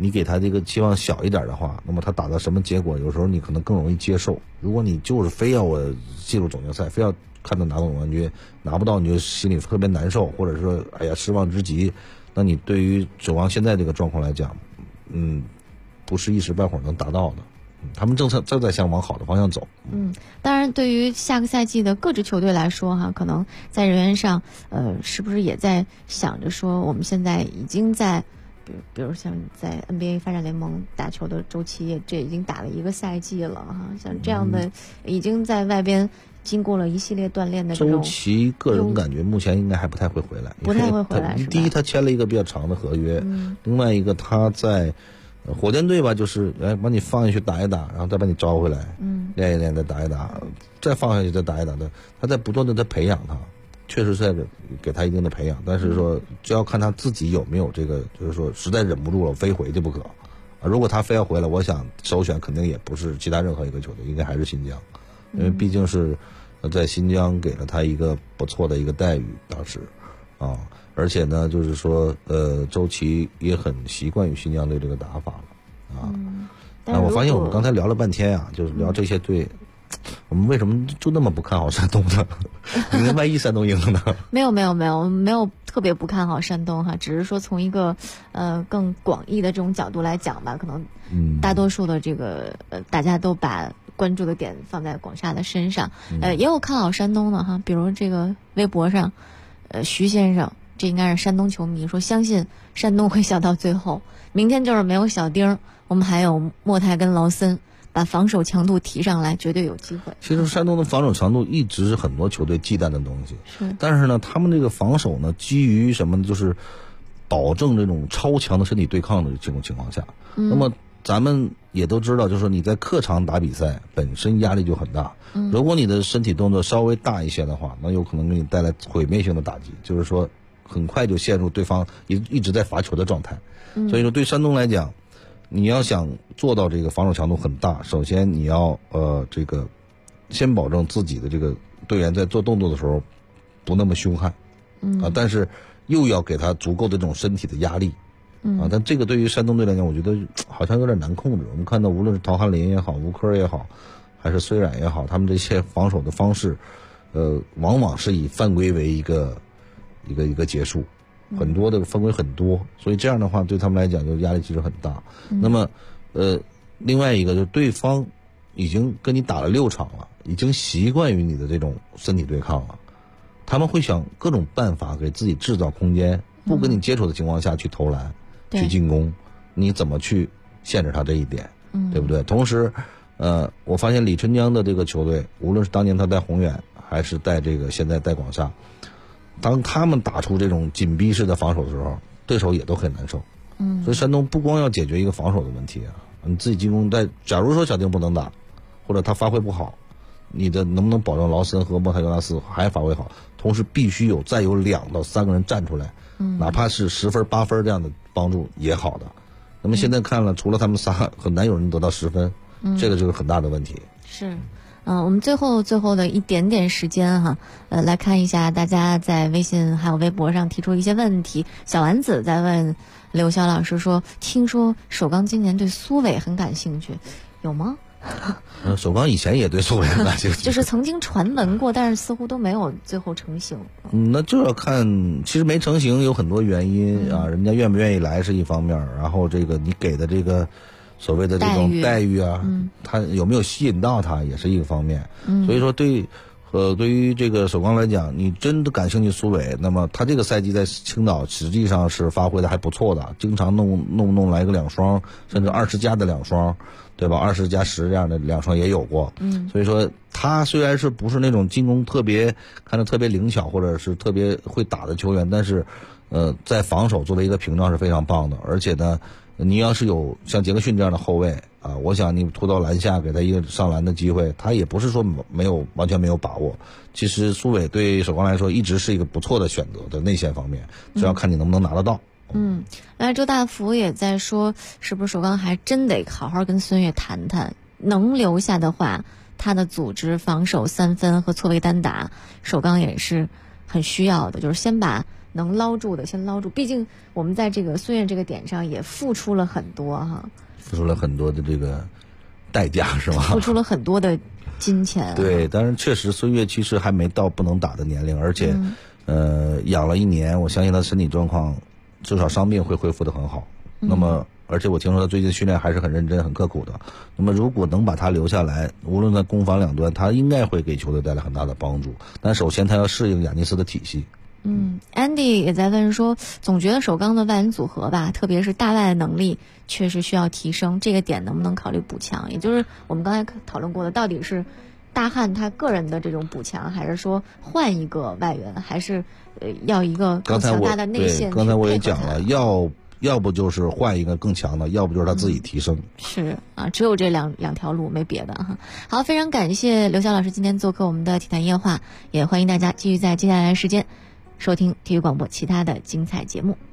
你给他这个期望小一点的话，那么他打到什么结果，有时候你可能更容易接受。如果你就是非要我进入总决赛，非要看到拿总冠军，拿不到你就心里特别难受，或者说哎呀失望之极，那你对于守望现在这个状况来讲，不是一时半会儿能达到的。他们正在向往好的方向走。 当然，对于下个赛季的各支球队来说，哈，可能在人员上，是不是也在想着说，我们现在已经在，比如像在 NBA 发展联盟打球的周琦，这已经打了一个赛季了哈，像这样的已经在外边经过了一系列锻炼的这种。 周琦个人感觉目前应该还不太会回来， 不太会回来是吧？ 第一，他签了一个比较长的合约，另外一个他在。火箭队吧，就是把你放下去打一打，然后再把你招回来，练一练，再打一打，再放下去再打一打的，他在不断的在培养他，确实在给他一定的培养，但是说就要看他自己有没有这个，就是说实在忍不住了，非回去不可。如果他非要回来，我想首选肯定也不是其他任何一个球队，应该还是新疆，因为毕竟是在新疆给了他一个不错的一个待遇，当时啊。而且呢，就是说，周琦也很习惯于新疆队这个打法了啊。我发现我们刚才聊了半天啊，就是聊这些队，我们为什么就那么不看好山东呢？你万一山东赢了呢？ 没有特别不看好山东哈，只是说从一个更广义的这种角度来讲吧，可能大多数的这个大家都把关注的点放在广厦的身上，也有看好山东的哈，比如这个微博上，徐先生。这应该是山东球迷说，相信山东会笑到最后。明天就是没有小丁，我们还有莫泰跟劳森，把防守强度提上来，绝对有机会。 其实山东的防守强度一直是很多球队忌惮的东西，但是呢，他们这个防守呢，基于什么呢？就是保证这种超强的身体对抗的这种情况下，那么咱们也都知道，就是说你在客场打比赛本身压力就很大，如果你的身体动作稍微大一些的话，那有可能给你带来毁灭性的打击，就是说。很快就陷入对方一直在罚球的状态，所以说对山东来讲，你要想做到这个防守强度很大，首先你要这个先保证自己的这个队员在做动作的时候不那么凶悍，但是又要给他足够的这种身体的压力，但这个对于山东队来讲，我觉得好像有点难控制。我们看到无论是陶汉林也好，吴科也好，还是虽然也好，他们这些防守的方式，往往是以犯规为一个结束，很多的犯规很多，所以这样的话对他们来讲就压力其实很大。那么另外一个就是对方已经跟你打了6场了，已经习惯于你的这种身体对抗了，他们会想各种办法给自己制造空间，不跟你接触的情况下去投篮，去进攻，你怎么去限制他这一点，对不对？同时我发现李春江的这个球队，无论是当年他带宏远还是带这个现在带广厦，当他们打出这种紧逼式的防守的时候，对手也都很难受。所以山东不光要解决一个防守的问题啊，你自己进攻假如说小丁不能打，或者他发挥不好，你的能不能保证劳森和莫泰尤纳斯还发挥好？同时必须再有2到3个人站出来，哪怕是10分8分这样的帮助也好的。那么现在看了，除了他们仨，很难有人得到10分，这个就是很大的问题。 是。我们最后的一点点时间哈，来看一下大家在微信还有微博上提出一些问题。小丸子在问刘潇老师说，听说首钢今年对苏伟很感兴趣，有吗？ 首钢以前也对苏伟很感兴趣， 就是曾经传闻过，但是似乎都没有最后成型。 那就要看，其实没成型有很多原因啊，人家愿不愿意来是一方面，然后这个你给的这个所谓的这种待遇啊，他有没有吸引到他也是一个方面。所以说对于这个首钢来讲，你真的感兴趣苏伟，那么他这个赛季在青岛实际上是发挥的还不错的，经常弄来个2双，甚至20加的2双，对吧？20加10这样的2双也有过。所以说他虽然是不是那种进攻看着特别灵巧或者是特别会打的球员，但是在防守作为一个屏障是非常棒的。而且呢，你要是有像杰克逊这样的后卫啊，我想你突到篮下给他一个上篮的机会，他也不是说完全没有把握。其实苏伟对首钢来说一直是一个不错的选择的内线方面，只要看你能不能拿得到。 那周大福也在说，是不是首钢还真得好好跟孙悦谈谈，能留下的话，他的组织、防守、3分和错位单打，首钢也是很需要的，就是先把能捞住的先捞住。毕竟我们在这个孙悦这个点上也付出了很多哈， 付出了很多的这个代价是吧？ 付出了很多的金钱。 对，但是确实孙悦其实还没到不能打的年龄，而且养了1年，我相信他身体状况至少伤病会恢复得很好。那么而且我听说他最近训练还是很认真很刻苦的，那么如果能把他留下来，无论在攻防两端，他应该会给球队带来很大的帮助。但首先他要适应亚尼斯的体系。 Andy 也在问说，总觉得首钢的外援组合吧，特别是大外的能力确实需要提升，这个点能不能考虑补强？也就是我们刚才讨论过的，到底是大汉他个人的这种补强，还是说换一个外援，还是要一个更强大的内线？ 刚才我也讲了，要不就是换一个更强的，要不就是他自己提升。 是啊，只有这两条路，没别的哈。好，非常感谢刘晓老师今天做客我们的体坛夜话，也欢迎大家继续在接下来的时间收听体育广播其他的精彩节目。